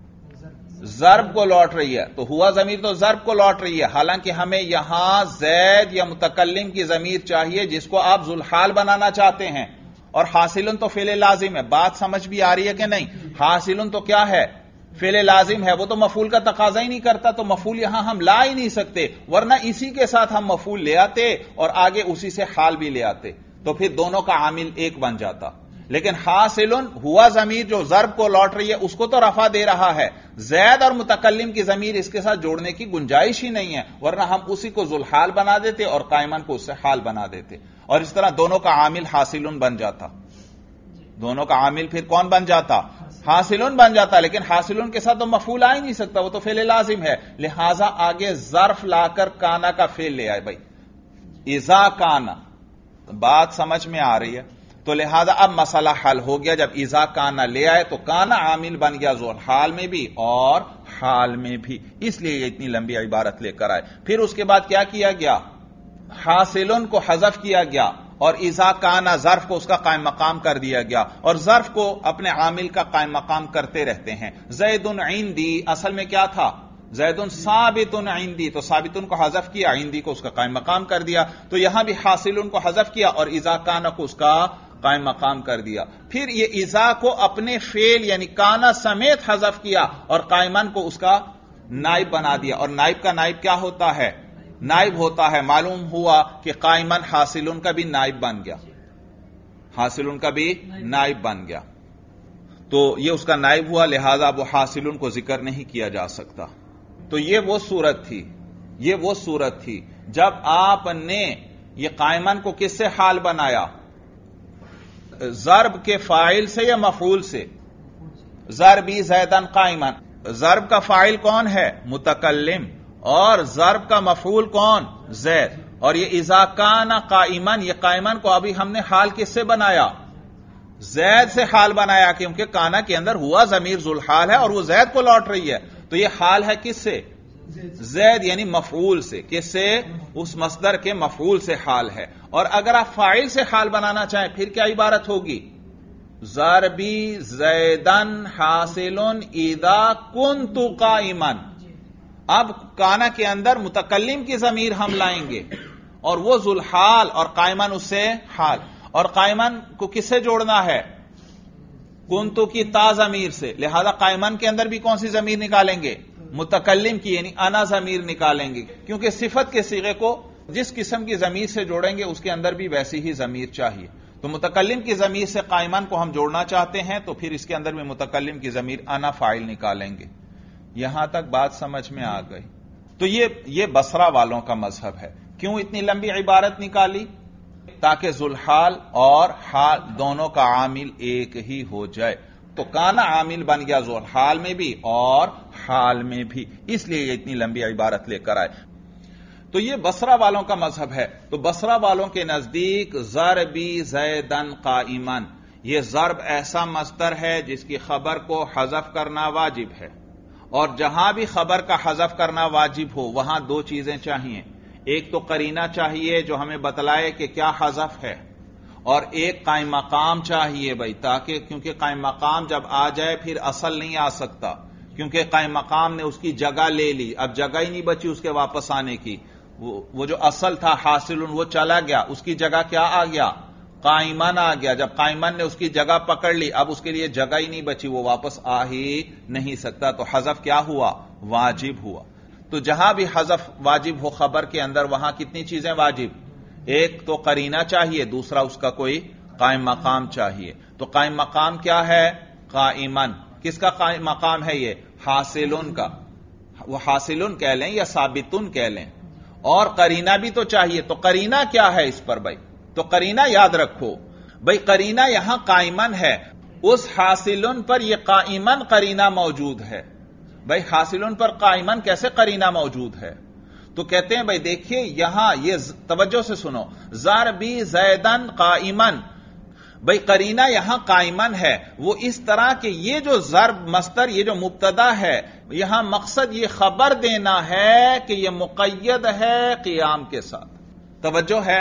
Speaker 1: ضرب کو لوٹ رہی ہے. تو ہوا ضمیر تو ضرب کو لوٹ رہی ہے، حالانکہ ہمیں یہاں زید یا متکلم کی ضمیر چاہیے جس کو آپ ذوالحال بنانا چاہتے ہیں. اور حاصل تو فعل لازم ہے. بات سمجھ بھی آ رہی ہے کہ نہیں؟ حاصل تو کیا ہے؟ فعل لازم ہے، وہ تو مفعول کا تقاضا ہی نہیں کرتا، تو مفعول یہاں ہم لا ہی نہیں سکتے، ورنہ اسی کے ساتھ ہم مفعول لے آتے اور آگے اسی سے حال بھی لے آتے، تو پھر دونوں کا عامل ایک بن جاتا. لیکن حاصل ہوا ضمیر جو ضرب کو لوٹ رہی ہے اس کو تو رفع دے رہا ہے. زید اور متکلم کی ضمیر اس کے ساتھ جوڑنے کی گنجائش ہی نہیں ہے، ورنہ ہم اسی کو ذوالحال بنا دیتے اور قائمن کو اس سے حال بنا دیتے، اور اس طرح دونوں کا عامل حاصل بن جاتا. دونوں کا عامل پھر کون بن جاتا؟ حاصل بن جاتا. لیکن حاصل کے ساتھ تو مفعول آ ہی نہیں سکتا، وہ تو فعل لازم ہے. لہذا آگے ظرف لا کر کانا کا فعل لے آئے. بھائی اذا کانا، بات سمجھ میں آ رہی ہے؟ تو لہذا اب مسئلہ حل ہو گیا. جب اذا کانا لے آئے تو کانا عامل بن گیا ذوالحال میں بھی اور حال میں بھی، اس لیے یہ اتنی لمبی عبارت لے کر آئے. پھر اس کے بعد کیا کیا گیا؟ حاصل کو حذف کیا گیا اور اذا کانا ظرف کو اس کا قائم مقام کر دیا گیا، اور ظرف کو اپنے عامل کا قائم مقام کرتے رہتے ہیں. زید عندی اصل میں کیا تھا؟ زید ثابت عندی، تو ثابت کو حذف کیا، عندی کو اس کا قائم مقام کر دیا. تو یہاں بھی حاصل کو حذف کیا اور اذا کانا کو اس کا قائم مقام کر دیا. پھر یہ اذا کو اپنے فعل یعنی کانا سمیت حذف کیا اور قائمن کو اس کا نائب بنا دیا. اور نائب کا نائب کیا ہوتا ہے؟ نائب ہوتا ہے. معلوم ہوا کہ قائمن حاصل کا بھی نائب بن گیا، حاصل کا بھی نائب بن گیا، تو یہ اس کا نائب ہوا، لہذا وہ حاصل کو ذکر نہیں کیا جا سکتا. تو یہ وہ صورت تھی جب آپ نے یہ قائمن کو کس سے حال بنایا؟ ضرب کے فاعل سے یا مفعول سے؟ ضربی زیدن قائمن. ضرب کا فاعل کون ہے؟ متکلم، اور ضرب کا مفعول کون؟ زید. اور یہ اذا کان قائمن، یہ قائمن کو ابھی ہم نے حال کس سے بنایا؟ زید سے حال بنایا، کیونکہ کانا کے اندر ہوا ضمیر ذوالحال ہے اور وہ زید کو لوٹ رہی ہے، تو یہ حال ہے کس سے؟ زید یعنی مفعول سے، کس سے؟ اس مصدر کے مفعول سے حال ہے. اور اگر آپ فاعل سے حال بنانا چاہیں پھر کیا عبارت ہوگی؟ ضربی زیدن حاصل اذا کنت قائما. اب کانا کے اندر متکلم کی ضمیر ہم لائیں گے اور وہ ذوالحال اور قائمن اس سے حال. اور قائمن کو کس سے جوڑنا ہے؟ کنتو کی تا ضمیر سے. لہذا قائمن کے اندر بھی کون سی ضمیر نکالیں گے؟ متکلم کی، یعنی انا ضمیر نکالیں گے، کیونکہ صفت کے صیغے کو جس قسم کی ضمیر سے جوڑیں گے اس کے اندر بھی ویسی ہی ضمیر چاہیے. تو متکلم کی ضمیر سے قائمن کو ہم جوڑنا چاہتے ہیں تو پھر اس کے اندر بھی متکلم کی ضمیر انا فاعل نکالیں گے. یہاں تک بات سمجھ میں آ گئی. تو یہ بصرہ والوں کا مذہب ہے. کیوں اتنی لمبی عبارت نکالی؟ تاکہ ذوالحال اور حال دونوں کا عامل ایک ہی ہو جائے. تو کانا عامل بن گیا ذوالحال میں بھی اور حال میں بھی، اس لیے یہ اتنی لمبی عبارت لے کر آئے. تو یہ بصرہ والوں کا مذہب ہے. تو بصرہ والوں کے نزدیک ضربی زیدن قائمن، یہ ضرب ایسا مصدر ہے جس کی خبر کو حذف کرنا واجب ہے. اور جہاں بھی خبر کا حذف کرنا واجب ہو وہاں دو چیزیں چاہیے. ایک تو قرینہ چاہیے جو ہمیں بتلائے کہ کیا حذف ہے، اور ایک قائم مقام چاہیے بھائی، تاکہ کیونکہ قائم مقام جب آ جائے پھر اصل نہیں آ سکتا، کیونکہ قائم مقام نے اس کی جگہ لے لی، اب جگہ ہی نہیں بچی اس کے واپس آنے کی. وہ جو اصل تھا حاصل وہ چلا گیا، اس کی جگہ کیا آ گیا؟ قائمن آ گیا. جب قائمن نے اس کی جگہ پکڑ لی اب اس کے لیے جگہ ہی نہیں بچی، وہ واپس آ ہی نہیں سکتا. تو حذف کیا ہوا؟ واجب ہوا. تو جہاں بھی حذف واجب ہو خبر کے اندر وہاں کتنی چیزیں واجب؟ ایک تو قرینہ چاہیے، دوسرا اس کا کوئی قائم مقام چاہیے. تو قائم مقام کیا ہے؟ قائمن. کس کا قائم مقام ہے یہ؟ حاصلن کا. وہ حاصلن کہہ لیں یا ثابتن کہہ لیں. اور قرینہ بھی تو چاہیے. تو قرینہ کیا ہے اس پر بھائی؟ تو قرینہ یاد رکھو بھائی، قرینہ یہاں قائمن ہے، اس حاصلن پر یہ قائمن قرینہ موجود ہے. بھائی حاصلن پر قائمن کیسے قرینہ موجود ہے؟ تو کہتے ہیں بھائی دیکھیے یہاں یہ توجہ سے سنو، ضربی زیدن قائمن. بھائی قرینہ یہاں قائمن ہے، وہ اس طرح کہ یہ جو ضرب مصدر، یہ جو مبتدا ہے، یہاں مقصد یہ خبر دینا ہے کہ یہ مقید ہے قیام کے ساتھ. توجہ ہے،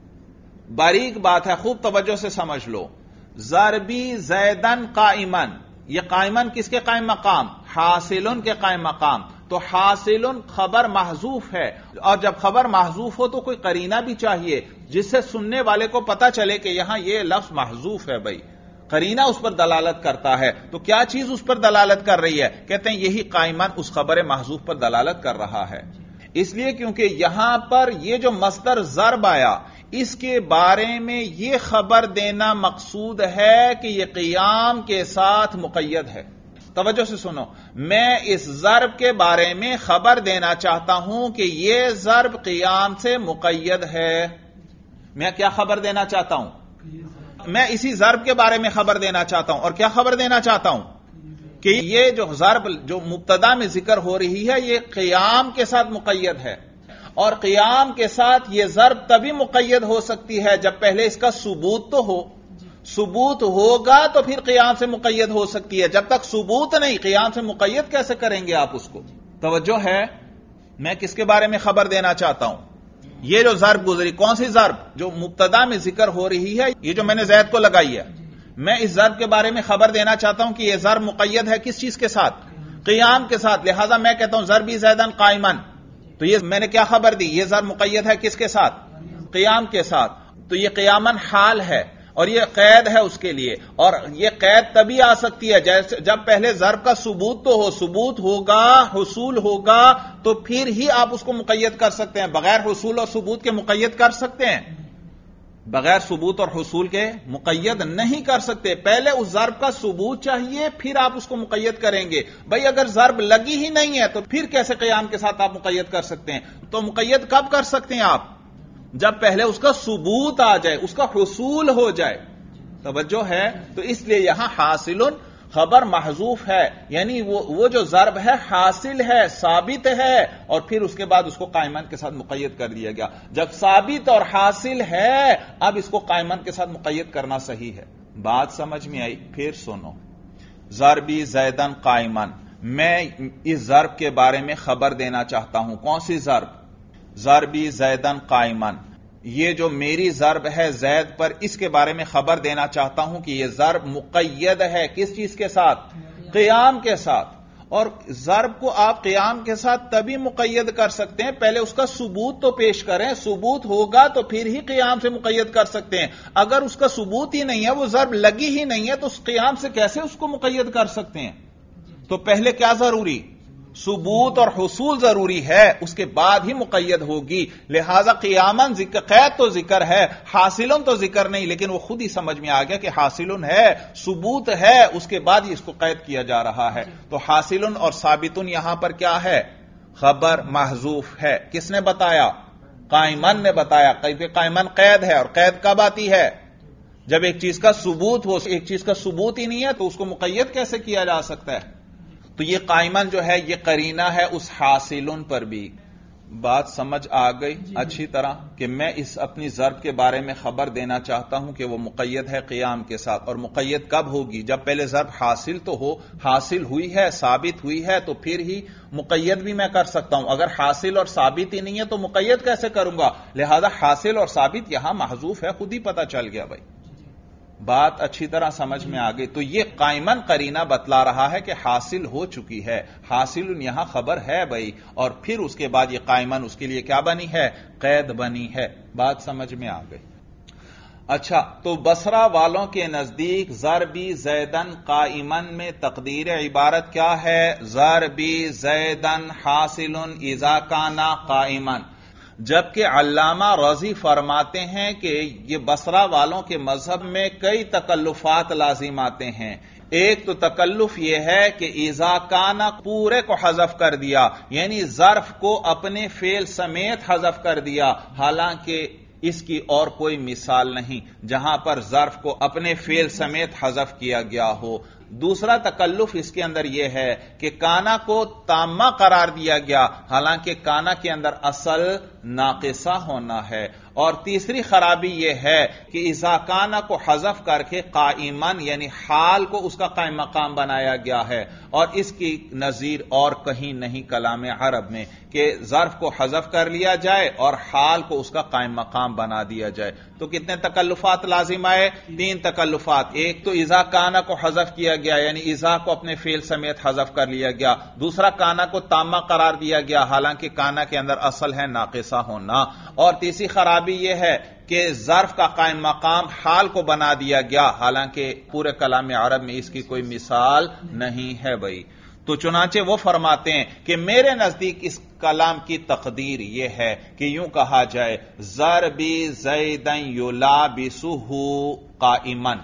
Speaker 1: باریک بات ہے، خوب توجہ سے سمجھ لو. ضربی زیدن قائمن، یہ قائمن کس کے قائم مقام؟ حاصلن کے قائم مقام. تو حاصلن خبر محذوف ہے، اور جب خبر محذوف ہو تو کوئی قرینہ بھی چاہیے جس سے سننے والے کو پتا چلے کہ یہاں یہ لفظ محذوف ہے. بھائی قرینہ اس پر دلالت کرتا ہے. تو کیا چیز اس پر دلالت کر رہی ہے؟ کہتے ہیں یہی قائمن اس خبر محذوف پر دلالت کر رہا ہے. اس لیے کیونکہ یہاں پر یہ جو مصدر ضرب آیا اس کے بارے میں یہ خبر دینا مقصود ہے کہ یہ قیام کے ساتھ مقید ہے. توجہ سے سنو، میں اس ضرب کے بارے میں خبر دینا چاہتا ہوں کہ یہ ضرب قیام سے مقید ہے. میں کیا خبر دینا چاہتا ہوں؟ میں اسی ضرب کے بارے میں خبر دینا چاہتا ہوں. اور کیا خبر دینا چاہتا ہوں؟ کہ یہ جو ضرب جو مبتدا میں ذکر ہو رہی ہے یہ قیام کے ساتھ مقید ہے. اور قیام کے ساتھ یہ ضرب تبھی مقید ہو سکتی ہے جب پہلے اس کا ثبوت تو ہو. ثبوت ہوگا تو پھر قیام سے مقید ہو سکتی ہے. جب تک ثبوت نہیں قیام سے مقید کیسے کریں گے آپ اس کو؟ توجہ ہے، میں کس کے بارے میں خبر دینا چاہتا ہوں؟ یہ جو ضرب گزری، کون سی ضرب؟ جو مبتدا میں ذکر ہو رہی ہے، یہ جو میں نے زید کو لگائی ہے، میں اس ضرب کے بارے میں خبر دینا چاہتا ہوں کہ یہ ضرب مقید ہے کس چیز کے ساتھ؟ قیام کے ساتھ. لہذا میں کہتا ہوں ضربی زیدن قائمن. تو یہ میں نے کیا خبر دی؟ یہ ضرب مقید ہے کس کے ساتھ؟ قیام کے ساتھ. تو یہ قیامن حال ہے اور یہ قید ہے اس کے لیے. اور یہ قید تبھی آ سکتی ہے جب پہلے ضرب کا ثبوت تو ہو. ثبوت ہوگا، حصول ہوگا تو پھر ہی آپ اس کو مقید کر سکتے ہیں. بغیر حصول اور ثبوت کے مقید کر سکتے ہیں؟ بغیر ثبوت اور حصول کے مقید نہیں کر سکتے. پہلے اس ضرب کا ثبوت چاہیے پھر آپ اس کو مقید کریں گے. بھائی اگر ضرب لگی ہی نہیں ہے تو پھر کیسے قیام کے ساتھ آپ مقید کر سکتے ہیں؟ تو مقید کب کر سکتے ہیں آپ؟ جب پہلے اس کا ثبوت آ جائے، اس کا حصول ہو جائے. توجہ ہے. تو اس لیے یہاں حاصل خبر محذوف ہے، یعنی وہ جو ضرب ہے حاصل ہے، ثابت ہے، اور پھر اس کے بعد اس کو قائمن کے ساتھ مقید کر دیا گیا. جب ثابت اور حاصل ہے اب اس کو قائمن کے ساتھ مقید کرنا صحیح ہے. بات سمجھ میں آئی؟ پھر سنو، ضربی زیدن قائمن، میں اس ضرب کے بارے میں خبر دینا چاہتا ہوں. کون سی ضرب؟ ضربی زیدن قائمن. یہ جو میری ضرب ہے زید پر، اس کے بارے میں خبر دینا چاہتا ہوں کہ یہ ضرب مقید ہے کس چیز کے ساتھ؟ قیام کے ساتھ. اور ضرب کو آپ قیام کے ساتھ تبھی مقید کر سکتے ہیں، پہلے اس کا ثبوت تو پیش کریں، ثبوت ہوگا تو پھر ہی قیام سے مقید کر سکتے ہیں. اگر اس کا ثبوت ہی نہیں ہے، وہ ضرب لگی ہی نہیں ہے، تو اس قیام سے کیسے اس کو مقید کر سکتے ہیں؟ تو پہلے کیا ضروری؟ ثبوت اور حصول ضروری ہے، اس کے بعد ہی مقید ہوگی. لہذا قیامن قید تو ذکر ہے، حاصلن تو ذکر نہیں، لیکن وہ خود ہی سمجھ میں آ گیا کہ حاصلن ہے، ثبوت ہے، اس کے بعد ہی اس کو قید کیا جا رہا ہے. تو حاصلن اور ثابتن یہاں پر کیا ہے؟ خبر محذوف ہے. کس نے بتایا؟ قائمن نے بتایا. قائمن قید ہے، اور قید کب آتی ہے؟ جب ایک چیز کا ثبوت ہو. ایک چیز کا ثبوت ہی نہیں ہے تو اس کو مقید کیسے کیا جا سکتا ہے؟ تو یہ قائمن جو ہے یہ قرینہ ہے اس حاصلن پر بھی. بات سمجھ آ گئی اچھی طرح کہ میں اس اپنی ضرب کے بارے میں خبر دینا چاہتا ہوں کہ وہ مقید ہے قیام کے ساتھ. اور مقید کب ہوگی؟ جب پہلے ضرب حاصل تو ہو، حاصل ہوئی ہے، ثابت ہوئی ہے، تو پھر ہی مقید بھی میں کر سکتا ہوں. اگر حاصل اور ثابت ہی نہیں ہے تو مقید کیسے کروں گا؟ لہذا حاصل اور ثابت یہاں محذوف ہے، خود ہی پتہ چل گیا بھائی. بات اچھی طرح سمجھ میں آ گئی. تو یہ قائمن قرینہ بتلا رہا ہے کہ حاصل ہو چکی ہے. حاصل یہاں خبر ہے بھائی، اور پھر اس کے بعد یہ قائمن اس کے لیے کیا بنی ہے؟ قید بنی ہے. بات سمجھ میں آ گئی. اچھا، تو بصرہ والوں کے نزدیک ضربی زیدن قائمن میں تقدیر عبارت کیا ہے؟ ضربی زیدن حاصل اذا کان قائمن. جبکہ علامہ رضی فرماتے ہیں کہ یہ بصرہ والوں کے مذہب میں کئی تکلفات لازم آتے ہیں. ایک تو تکلف یہ ہے کہ اذا کان پورے کو حذف کر دیا، یعنی ظرف کو اپنے فعل سمیت حذف کر دیا، حالانکہ اس کی اور کوئی مثال نہیں جہاں پر ظرف کو اپنے فعل سمیت حذف کیا گیا ہو. دوسرا تکلف اس کے اندر یہ ہے کہ کانا کو تامہ قرار دیا گیا، حالانکہ کانا کے اندر اصل ناقصہ ہونا ہے. اور تیسری خرابی یہ ہے کہ اذا کانا کو حذف کر کے قائمن یعنی حال کو اس کا قائم مقام بنایا گیا ہے، اور اس کی نظیر اور کہیں نہیں کلام عرب میں کہ ظرف کو حذف کر لیا جائے اور حال کو اس کا قائم مقام بنا دیا جائے. تو کتنے تکلفات لازم آئے؟ 3 تکلفات. ایک تو اذا کانا کو حذف کیا گیا، یعنی اذا کو اپنے فعل سمیت حذف کر لیا گیا. دوسرا کانا کو تامہ قرار دیا گیا، حالانکہ کانا کے اندر اصل ہے ناقصہ ہونا. اور تیسری خرابی یہ ہے کہ ظرف کا قائم مقام حال کو بنا دیا گیا، حالانکہ پورے کلام عرب میں اس کی کوئی مثال نہیں ہے بھائی. تو چنانچہ وہ فرماتے ہیں کہ میرے نزدیک اس کلام کی تقدیر یہ ہے کہ یوں کہا جائے ضربی زیدن یلابسہ قائمن.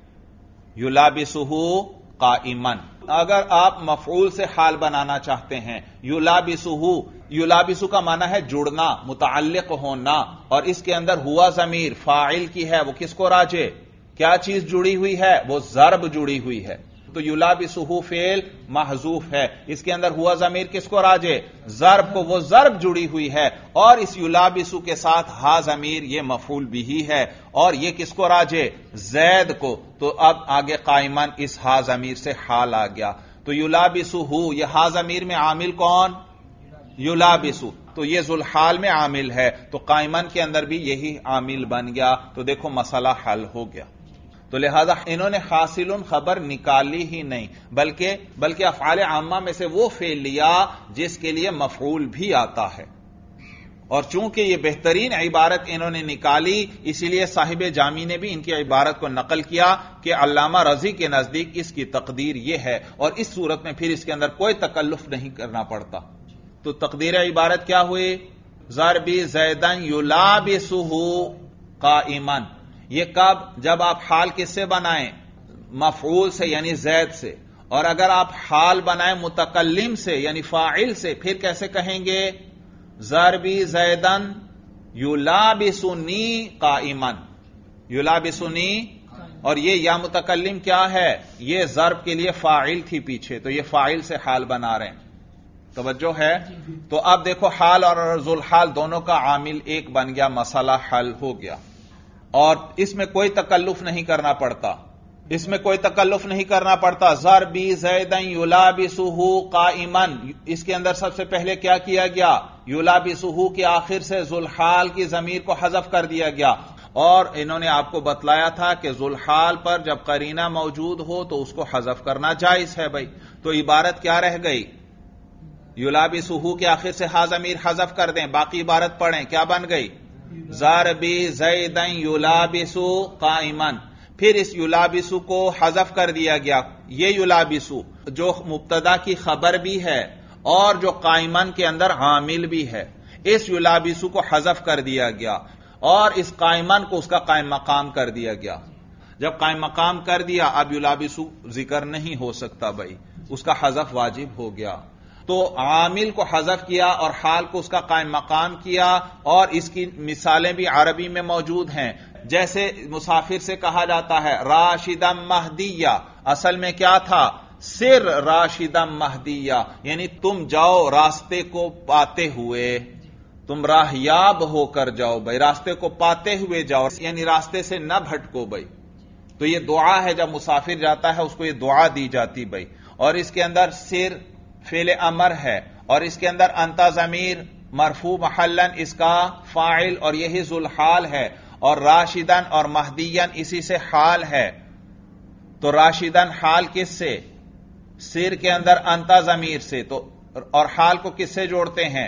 Speaker 1: یلابسہ قائمن. اگر آپ مفعول سے حال بنانا چاہتے ہیں، یلابسہ، یلابسہ کا معنی ہے جڑنا، متعلق ہونا، اور اس کے اندر ہوا ضمیر فاعل کی ہے، وہ کس کو راجع؟ کیا چیز جڑی ہوئی ہے؟ وہ ضرب جڑی ہوئی ہے. تو یلابسہ فعل محذوف ہے، اس کے اندر ہوا ضمیر کس کو راجع؟ ضرب کو. وہ ضرب جڑی ہوئی ہے، اور اس یلابسہ کے ساتھ ہا ضمیر یہ مفعول بھی ہے، اور یہ کس کو راجع؟ زید کو. تو اب آگے قائمن اس ہا ضمیر سے حال آ گیا. تو یلابسہ، یہ ہا ضمیر میں عامل کون؟ یلابسہ. تو یہ ذوالحال میں عامل ہے، تو قائمن کے اندر بھی یہی عامل بن گیا. تو دیکھو مسئلہ حل ہو گیا. تو لہذا انہوں نے حاصل خبر نکالی ہی نہیں، بلکہ افعال عامہ میں سے وہ فعل لیا جس کے لیے مفعول بھی آتا ہے. اور چونکہ یہ بہترین عبارت انہوں نے نکالی، اسی لیے صاحب جامی نے بھی ان کی عبارت کو نقل کیا کہ علامہ رضی کے نزدیک اس کی تقدیر یہ ہے، اور اس صورت میں پھر اس کے اندر کوئی تکلف نہیں کرنا پڑتا. تو تقدیر عبارت کیا ہوئی؟ ضربی زیدن یلابسہ قائمن. یہ کب؟ جب آپ حال کس سے بنائیں؟ مفعول سے یعنی زید سے. اور اگر آپ حال بنائیں متکلم سے یعنی فاعل سے، پھر کیسے کہیں گے؟ ضربی زیدن یلابسنی قائمن. یلابسنی، اور یہ یا متکلم کیا ہے؟ یہ ضرب کے لیے فاعل تھی پیچھے، تو یہ فاعل سے حال بنا رہے ہیں. توجہ ہے؟ تو اب دیکھو حال اور ذوالحال دونوں کا عامل ایک بن گیا، مسئلہ حل ہو گیا، اور اس میں کوئی تکلف نہیں کرنا پڑتا. اس میں کوئی تکلف نہیں کرنا پڑتا. ضربی زیدن یلابسہ قائمن، اس کے اندر سب سے پہلے کیا کیا گیا؟ یلابسہ کے آخر سے ذوالحال کی ضمیر کو حذف کر دیا گیا. اور انہوں نے آپ کو بتلایا تھا کہ ذوالحال پر جب قرینہ موجود ہو تو اس کو حذف کرنا جائز ہے بھائی. تو عبارت کیا رہ گئی؟ یلابسہ کے آخر سے ہا ضمیر حذف کر دیں، باقی عبارت پڑھیں، کیا بن گئی؟ ضربی زیدن یلابسو قائمن. پھر اس یلابسو کو حذف کر دیا گیا. یہ یلابسو جو مبتدا کی خبر بھی ہے اور جو قائمن کے اندر عامل بھی ہے، اس یلابسو کو حذف کر دیا گیا اور اس قائمن کو اس کا قائم مقام کر دیا گیا. جب قائم مقام کر دیا اب یلابسو ذکر نہیں ہو سکتا بھائی، اس کا حذف واجب ہو گیا. تو عامل کو حذف کیا اور حال کو اس کا قائم مقام کیا، اور اس کی مثالیں بھی عربی میں موجود ہیں. جیسے مسافر سے کہا جاتا ہے راشدم مہدیہ، اصل میں کیا تھا؟ سر راشدم مہدیہ، یعنی تم جاؤ راستے کو پاتے ہوئے، تم راہیاب ہو کر جاؤ بھائی، راستے کو پاتے ہوئے جاؤ، یعنی راستے سے نہ بھٹکو بھائی. تو یہ دعا ہے، جب مسافر جاتا ہے اس کو یہ دعا دی جاتی بھائی. اور اس کے اندر سر فعل امر ہے، اور اس کے اندر انت ضمیر مرفوع محلن اس کا فاعل، اور یہی ذوالحال ہے. اور راشدن اور مہدین اسی سے حال ہے. تو راشدن حال کس سے؟ سر کے اندر انت ضمیر سے. تو اور حال کو کس سے جوڑتے ہیں؟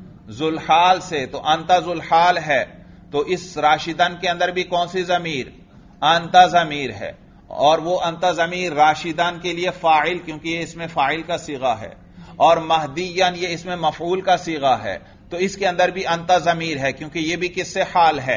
Speaker 1: ذوالحال سے. تو انت ذوالحال ہے، تو اس راشدن کے اندر بھی کون سی ضمیر؟ انت ضمیر ہے. اور وہ انت ضمیر راشدان کے لیے فاعل، کیونکہ یہ اس میں فاعل کا صیغہ ہے، اور مہدیان یہ اس میں مفعول کا صیغہ ہے. تو اس کے اندر بھی انت ضمیر ہے، کیونکہ یہ بھی کس سے حال ہے؟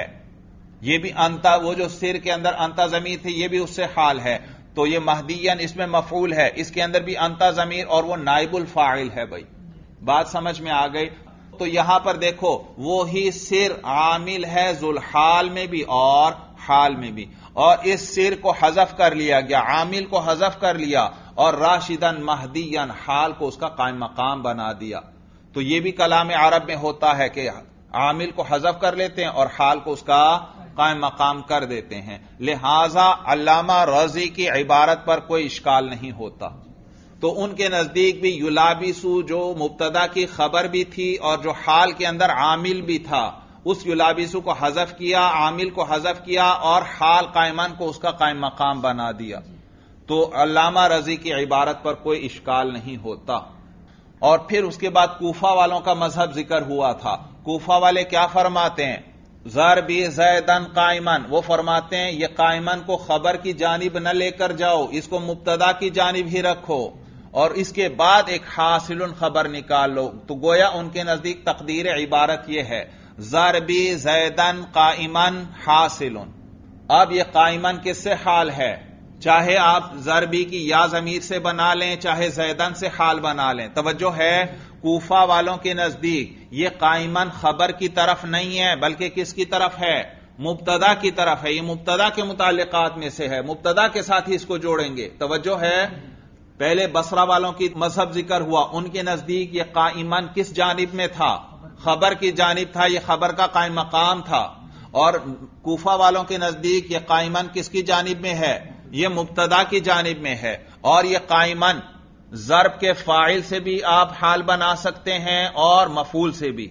Speaker 1: یہ بھی انت، وہ جو سر کے اندر انت ضمیر تھی یہ بھی اس سے حال ہے. تو یہ مہدیان اس میں مفعول ہے، اس کے اندر بھی انت ضمیر اور وہ نائب الفاعل ہے بھائی. بات سمجھ میں آ گئی؟ تو یہاں پر دیکھو وہی سر عامل ہے ذوالحال میں بھی اور حال میں بھی، اور اس سر کو حذف کر لیا گیا، عامل کو حذف کر لیا، اور راشدن مہدین حال کو اس کا قائم مقام بنا دیا. تو یہ بھی کلام عرب میں ہوتا ہے کہ عامل کو حذف کر لیتے ہیں اور حال کو اس کا قائم مقام کر دیتے ہیں. لہذا علامہ رازی کی عبارت پر کوئی اشکال نہیں ہوتا. تو ان کے نزدیک بھی یلابسو جو مبتدا کی خبر بھی تھی اور جو حال کے اندر عامل بھی تھا، اس یلابسو کو حذف کیا، عامل کو حذف کیا اور حال قائمان کو اس کا قائم مقام بنا دیا. تو علامہ رازی کی عبارت پر کوئی اشکال نہیں ہوتا. اور پھر اس کے بعد کوفہ والوں کا مذہب ذکر ہوا تھا. کوفہ والے کیا فرماتے ہیں؟ ضربی زیدن قائمن، وہ فرماتے ہیں یہ قائمن کو خبر کی جانب نہ لے کر جاؤ، اس کو مبتدا کی جانب ہی رکھو، اور اس کے بعد ایک حاصل خبر نکال لو. تو گویا ان کے نزدیک تقدیر عبارت یہ ہے ضربی زیدن قائمن حاصل. اب یہ قائمن کس سے حال ہے؟ چاہے آپ ضربی کی یا ضمیر سے بنا لیں، چاہے زیدن سے حال بنا لیں. توجہ ہے، کوفہ والوں کے نزدیک یہ قائمن خبر کی طرف نہیں ہے بلکہ کس کی طرف ہے؟ مبتدا کی طرف ہے. یہ مبتدا کے متعلقات میں سے ہے، مبتدا کے ساتھ ہی اس کو جوڑیں گے. توجہ ہے، پہلے بصرہ والوں کی مذہب ذکر ہوا، ان کے نزدیک یہ قائمن کس جانب میں تھا؟ خبر کی جانب تھا، یہ خبر کا قائم مقام تھا. اور کوفہ والوں کے نزدیک یہ قائمن کس کی جانب میں ہے؟ یہ مبتدا کی جانب میں ہے. اور یہ قائمن ضرب کے فاعل سے بھی آپ حال بنا سکتے ہیں اور مفعول سے بھی.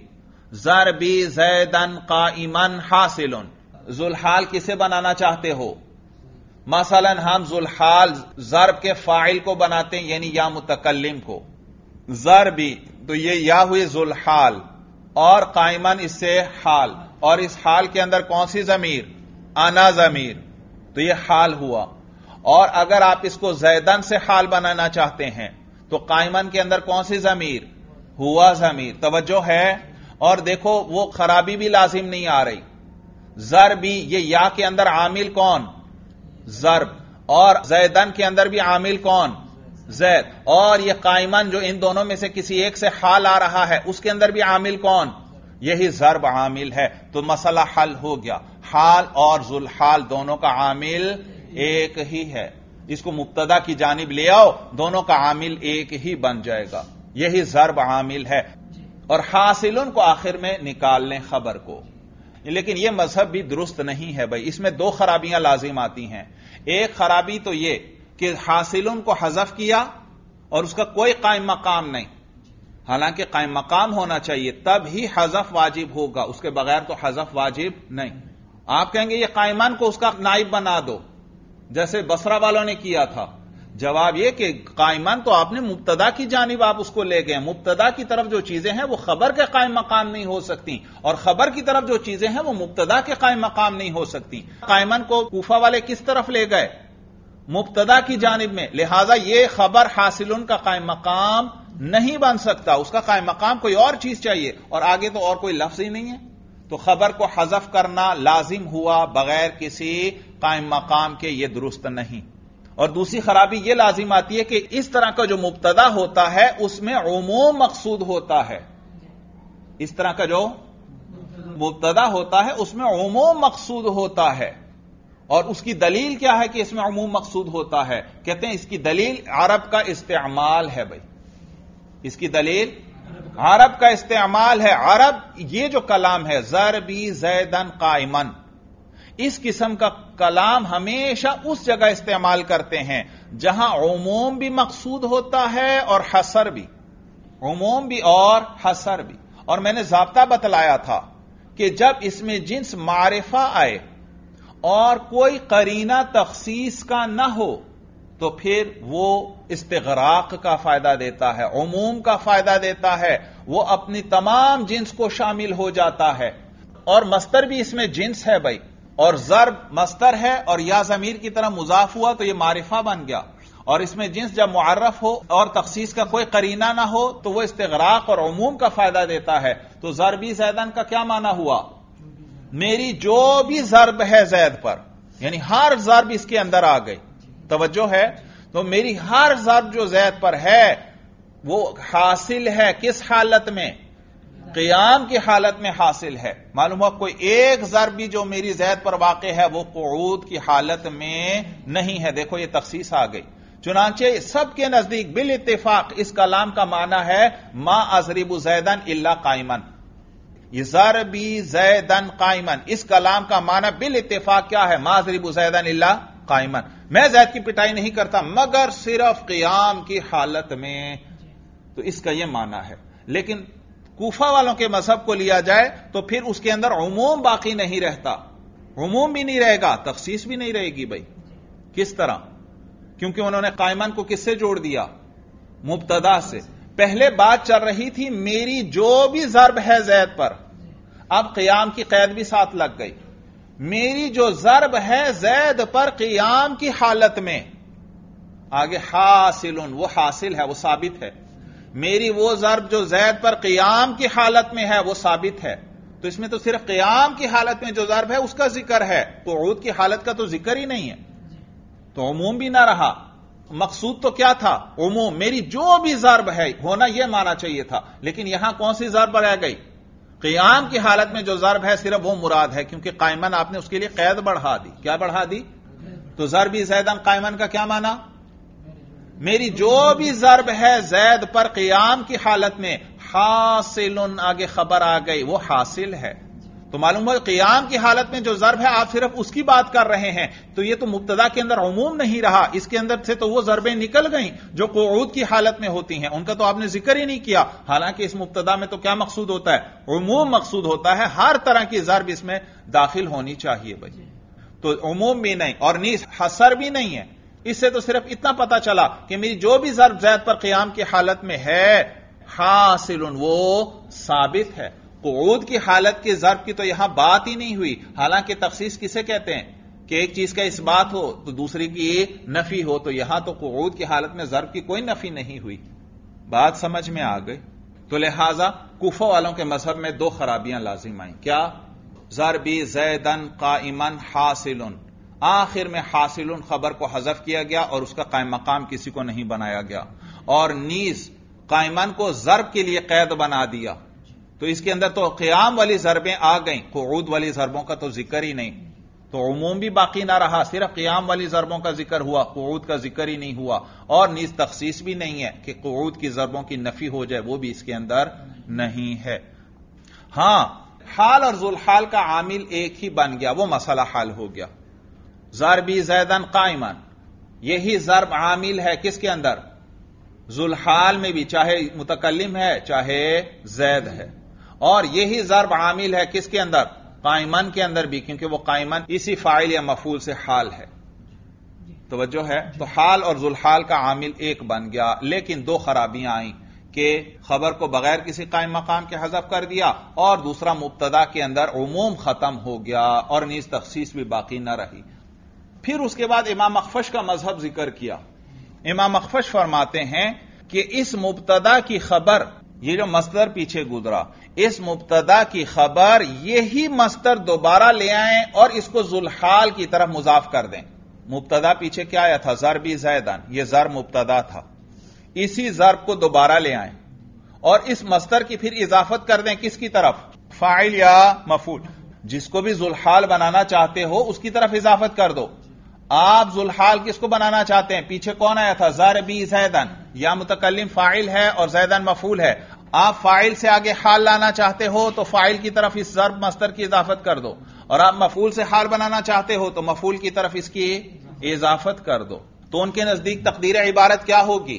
Speaker 1: ضربی زیدن قائمن حاصل. ذوالحال کسے بنانا چاہتے ہو؟ مثلا ہم ذوالحال ضرب کے فاعل کو بناتے ہیں، یعنی یا متکلم کو. ضربی تو یہ یا ہوئی ذوالحال اور قائمن اس سے حال، اور اس حال کے اندر کون سی ضمیر؟ انا ضمیر. تو یہ حال ہوا. اور اگر آپ اس کو زیدن سے حال بنانا چاہتے ہیں تو قائمن کے اندر کون سی ضمیر؟ ہوا ضمیر. توجہ ہے، اور دیکھو وہ خرابی بھی لازم نہیں آ رہی. ضربی یہ یا کے اندر عامل کون؟ ضرب. اور زیدن کے اندر بھی عامل کون؟ زید. اور یہ قائمن جو ان دونوں میں سے کسی ایک سے حال آ رہا ہے اس کے اندر بھی عامل کون؟ یہی ضرب عامل ہے. تو مسئلہ حل ہو گیا. حال اور ذوالحال دونوں کا عامل ایک ہی ہے. اس کو مبتدا کی جانب لے آؤ، دونوں کا عامل ایک ہی بن جائے گا. یہی ضرب عامل ہے. اور حاصلن کو آخر میں نکال لیں خبر کو. لیکن یہ مذہب بھی درست نہیں ہے بھائی، اس میں دو خرابیاں لازم آتی ہیں. ایک خرابی تو یہ کہ حاصلن کو حذف کیا اور اس کا کوئی قائم مقام نہیں، حالانکہ قائم مقام ہونا چاہیے تب ہی حذف واجب ہوگا، اس کے بغیر تو حذف واجب نہیں۔ آپ کہیں گے یہ قائمن کو اس کا نائب بنا دو جیسے بصرہ والوں نے کیا تھا، جواب یہ کہ قائمن تو آپ نے مبتدا کی جانب آپ اس کو لے گئے، مبتدا کی طرف جو چیزیں ہیں وہ خبر کے قائم مقام نہیں ہو سکتی، اور خبر کی طرف جو چیزیں ہیں وہ مبتدا کے قائم مقام نہیں ہو سکتی۔ قائمن کو کوفہ والے کس طرف لے گئے؟ مبتدا کی جانب میں، لہذا یہ خبر حاصلن کا قائم مقام نہیں بن سکتا، اس کا قائم مقام کوئی اور چیز چاہیے، اور آگے تو اور کوئی لفظ ہی نہیں ہے، تو خبر کو حذف کرنا لازم ہوا بغیر کسی قائم مقام کے، یہ درست نہیں۔ اور دوسری خرابی یہ لازم آتی ہے کہ اس طرح کا جو مبتدا ہوتا ہے اس میں عموم مقصود ہوتا ہے، اس طرح کا جو مبتدا ہوتا ہے اس میں عموم مقصود ہوتا ہے، اور اس کی دلیل کیا ہے کہ اس میں عموم مقصود ہوتا ہے؟ کہتے ہیں اس کی دلیل عرب کا استعمال ہے۔ بھائی اس کی دلیل عرب کا استعمال ہے۔ عرب یہ جو کلام ہے ضربی زیدن قائمن، اس قسم کا کلام ہمیشہ اس جگہ استعمال کرتے ہیں جہاں عموم بھی مقصود ہوتا ہے اور حصر بھی، عموم بھی اور حصر بھی۔ اور میں نے ضابطہ بتلایا تھا کہ جب اس میں جنس معرفہ آئے اور کوئی قرینہ تخصیص کا نہ ہو تو پھر وہ استغراق کا فائدہ دیتا ہے، عموم کا فائدہ دیتا ہے، وہ اپنی تمام جنس کو شامل ہو جاتا ہے۔ اور مصدر بھی اس میں جنس ہے بھائی، اور ضرب مصدر ہے اور یا ضمیر کی طرح مضاف ہوا تو یہ معرفہ بن گیا، اور اس میں جنس جب معرف ہو اور تخصیص کا کوئی قرینہ نہ ہو تو وہ استغراق اور عموم کا فائدہ دیتا ہے۔ تو ضربی زیدن کا کیا معنی ہوا؟ میری جو بھی ضرب ہے زید پر، یعنی ہر ضرب اس کے اندر آ گئی، توجہ ہے؟ تو میری ہر ضرب جو زید پر ہے وہ حاصل ہے کس حالت میں؟ قیام کی حالت میں حاصل ہے۔ معلوم ہوا کوئی ایک ضرب بھی جو میری زید پر واقع ہے وہ قعود کی حالت میں نہیں ہے۔ دیکھو یہ تخصیص آ گئی۔ چنانچہ سب کے نزدیک بالاتفاق اس کلام کا معنی ہے ما اضرب زیدن الا قائمن، یہ ضربی زیدن قائمن، اس کلام کا معنی بالاتفاق کیا ہے؟ ما اضرب زیدن الا قائمن، میں زید کی پٹائی نہیں کرتا مگر صرف قیام کی حالت میں، تو اس کا یہ معنی ہے۔ لیکن کوفہ والوں کے مذہب کو لیا جائے تو پھر اس کے اندر عموم باقی نہیں رہتا، عموم بھی نہیں رہے گا، تخصیص بھی نہیں رہے گی۔ بھائی کس طرح؟ کیونکہ انہوں نے قائمن کو کس سے جوڑ دیا؟ مبتدا سے۔ پہلے بات چل رہی تھی میری جو بھی ضرب ہے زید پر، اب قیام کی قید بھی ساتھ لگ گئی۔ میری جو ضرب ہے زید پر قیام کی حالت میں، آگے حاصلن، وہ حاصل ہے، وہ ثابت ہے۔ میری وہ ضرب جو زید پر قیام کی حالت میں ہے وہ ثابت ہے، تو اس میں تو صرف قیام کی حالت میں جو ضرب ہے اس کا ذکر ہے، قعود کی حالت کا تو ذکر ہی نہیں ہے، تو عموم بھی نہ رہا۔ مقصود تو کیا تھا؟ عموم، میری جو بھی ضرب ہے ہونا یہ مانا چاہیے تھا، لیکن یہاں کون سی ضرب رہ گئی؟ قیام کی حالت میں جو ضرب ہے صرف وہ مراد ہے، کیونکہ قائمن آپ نے اس کے لیے قید بڑھا دی۔ کیا بڑھا دی؟ تو ضربی زیدن قائمن کا کیا مانا؟ میری جو بھی ضرب ہے زید پر قیام کی حالت میں، حاصل، آگے خبر آ گئی، وہ حاصل ہے۔ تو معلوم ہو قیام کی حالت میں جو ضرب ہے آپ صرف اس کی بات کر رہے ہیں، تو یہ تو مبتدا کے اندر عموم نہیں رہا، اس کے اندر سے تو وہ ضربیں نکل گئیں جو قعود کی حالت میں ہوتی ہیں، ان کا تو آپ نے ذکر ہی نہیں کیا۔ حالانکہ اس مبتدا میں تو کیا مقصود ہوتا ہے؟ عموم مقصود ہوتا ہے، ہر طرح کی ضرب اس میں داخل ہونی چاہیے بھائی، تو عموم بھی نہیں اور نیز حصر بھی نہیں ہے۔ اس سے تو صرف اتنا پتا چلا کہ میری جو بھی ضرب زید پر قیام کی حالت میں ہے حاصل، وہ ثابت ہے۔ قعود کی حالت کی ضرب کی تو یہاں بات ہی نہیں ہوئی، حالانکہ تخصیص کسے کہتے ہیں کہ ایک چیز کا اثبات ہو تو دوسری کی نفی ہو، تو یہاں تو قعود کی حالت میں ضرب کی کوئی نفی نہیں ہوئی۔ بات سمجھ میں آ گئی؟ تو لہذا کوفہ والوں کے مذہب میں دو خرابیاں لازم آئیں۔ کیا؟ ضربی زیدن قائمن حاصل، آخر میں حاصل خبر کو حذف کیا گیا اور اس کا قائم مقام کسی کو نہیں بنایا گیا، اور نیز قائمن کو ضرب کے لیے قید بنا دیا، تو اس کے اندر تو قیام والی ضربیں آ گئیں، قعود والی ضربوں کا تو ذکر ہی نہیں، تو عموم بھی باقی نہ رہا، صرف قیام والی ضربوں کا ذکر ہوا، قعود کا ذکر ہی نہیں ہوا، اور نیز تخصیص بھی نہیں ہے کہ قعود کی ضربوں کی نفی ہو جائے، وہ بھی اس کے اندر نہیں ہے۔ ہاں، حال اور ذوالحال کا عامل ایک ہی بن گیا، وہ مسئلہ حل ہو گیا۔ ضربی زیدن قائمن، یہی ضرب عامل ہے کس کے اندر؟ ذوالحال میں بھی، چاہے متکلم ہے چاہے زید ہے، اور یہی ضرب عامل ہے کس کے اندر؟ قائمن کے اندر بھی، کیونکہ وہ قائمن اسی فاعل یا مفعول سے حال ہے۔ توجہ ہے؟ تو حال اور ذوالحال کا عامل ایک بن گیا، لیکن دو خرابیاں آئیں کہ خبر کو بغیر کسی قائم مقام کے حذف کر دیا، اور دوسرا مبتدا کے اندر عموم ختم ہو گیا اور نیز تخصیص بھی باقی نہ رہی۔ پھر اس کے بعد امام اخفش کا مذہب ذکر کیا۔ امام اخفش فرماتے ہیں کہ اس مبتدا کی خبر، یہ جو مصدر پیچھے گزرا، اس مبتدا کی خبر یہی مصدر دوبارہ لے آئیں اور اس کو ذوالحال کی طرف مضاف کر دیں۔ مبتدا پیچھے کیا آیا تھا؟ ضربی زیدن، یہ ضرب مبتدا تھا، اسی ضرب کو دوبارہ لے آئیں اور اس مصدر کی پھر اضافت کر دیں کس کی طرف؟ فاعل یا مفعول، جس کو بھی ذوالحال بنانا چاہتے ہو اس کی طرف اضافت کر دو۔ آپ ذوالحال کس کو بنانا چاہتے ہیں؟ پیچھے کون آیا تھا؟ ضربی زیدن، یا متکلم فاعل ہے اور زیدن مفعول ہے، آپ فاعل سے آگے حال لانا چاہتے ہو تو فاعل کی طرف اس ضرب مصدر کی اضافت کر دو، اور آپ مفعول سے حال بنانا چاہتے ہو تو مفعول کی طرف اس کی اضافت کر دو۔ تو ان کے نزدیک تقدیر عبارت کیا ہوگی؟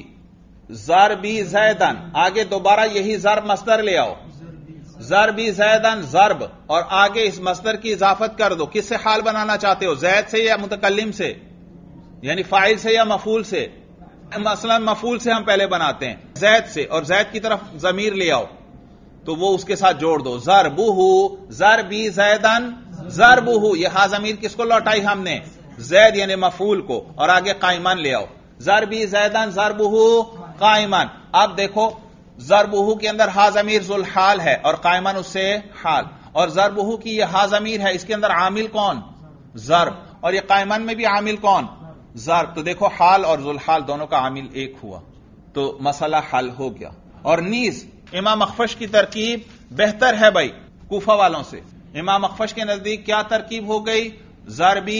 Speaker 1: ضربی زیدن، آگے دوبارہ یہی ضرب مصدر لے آؤ، ضربی زیدن ضرب، اور آگے اس مصدر کی اضافت کر دو۔ کس سے حال بنانا چاہتے ہو؟ زید سے یا متکلم سے؟ یعنی فاعل سے یا مفعول سے؟ مثلا مفعول سے ہم پہلے بناتے ہیں، زید سے، اور زید کی طرف ضمیر لے آؤ تو وہ اس کے ساتھ جوڑ دو، ضربہ، ضربی زیدن ضربہ، یہ ہا ضمیر کس کو لوٹائی ہم نے؟ زید یعنی مفعول کو، اور آگے قائمن لے آؤ، ضربی زیدن ضربہ قائمن۔ اب دیکھو ضربہ کے اندر ہا ضمیر ذوالحال ہے اور قائمن اس سے حال، اور ضربہ کی یہ ہا ضمیر ہے، اس کے اندر عامل کون؟ ضرب، اور یہ قائمن میں بھی عامل کون؟ ضرب۔ تو دیکھو حال اور ذوالحال دونوں کا عامل ایک ہوا، تو مسئلہ حل ہو گیا۔ اور نیز امام اخفش کی ترکیب بہتر ہے بھائی کوفہ والوں سے۔ امام اخفش کے نزدیک کیا ترکیب ہو گئی؟ ضربی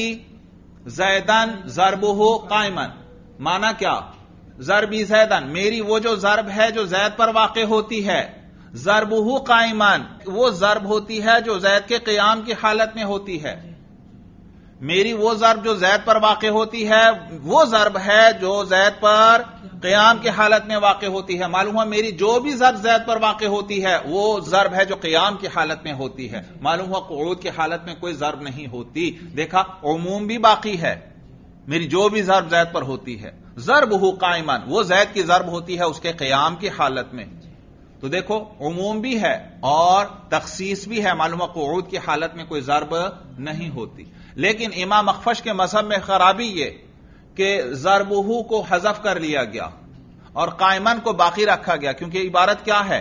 Speaker 1: زیدن ضربہ قائمن، مانا کیا؟ ضربی زیدن، میری وہ جو ضرب ہے جو زید پر واقع ہوتی ہے، ضربہ قائمن، وہ ضرب ہوتی ہے جو زید کے قیام کی حالت میں ہوتی ہے، میری وہ ضرب جو زید پر واقع ہوتی ہے وہ ضرب ہے جو زید پر قیام کی حالت میں واقع ہوتی ہے۔ معلوم ہوا میری جو بھی ضرب زید پر واقع ہوتی ہے وہ ضرب ہے جو قیام کی حالت میں ہوتی ہے، معلوم ہوا قعود کی حالت میں کوئی ضرب نہیں ہوتی۔ دیکھا عموم بھی باقی ہے، میری جو بھی ضرب زید پر ہوتی ہے، ضربہ قائمن، وہ زید کی ضرب ہوتی ہے اس کے قیام کی حالت میں۔ تو دیکھو عموم بھی ہے اور تخصیص بھی ہے، معلوم ہے قعود کی حالت میں کوئی ضرب نہیں ہوتی۔ لیکن امام اخفش کے مذہب میں خرابی یہ کہ ضربہ کو حذف کر لیا گیا اور قائمن کو باقی رکھا گیا، کیونکہ عبارت کیا ہے؟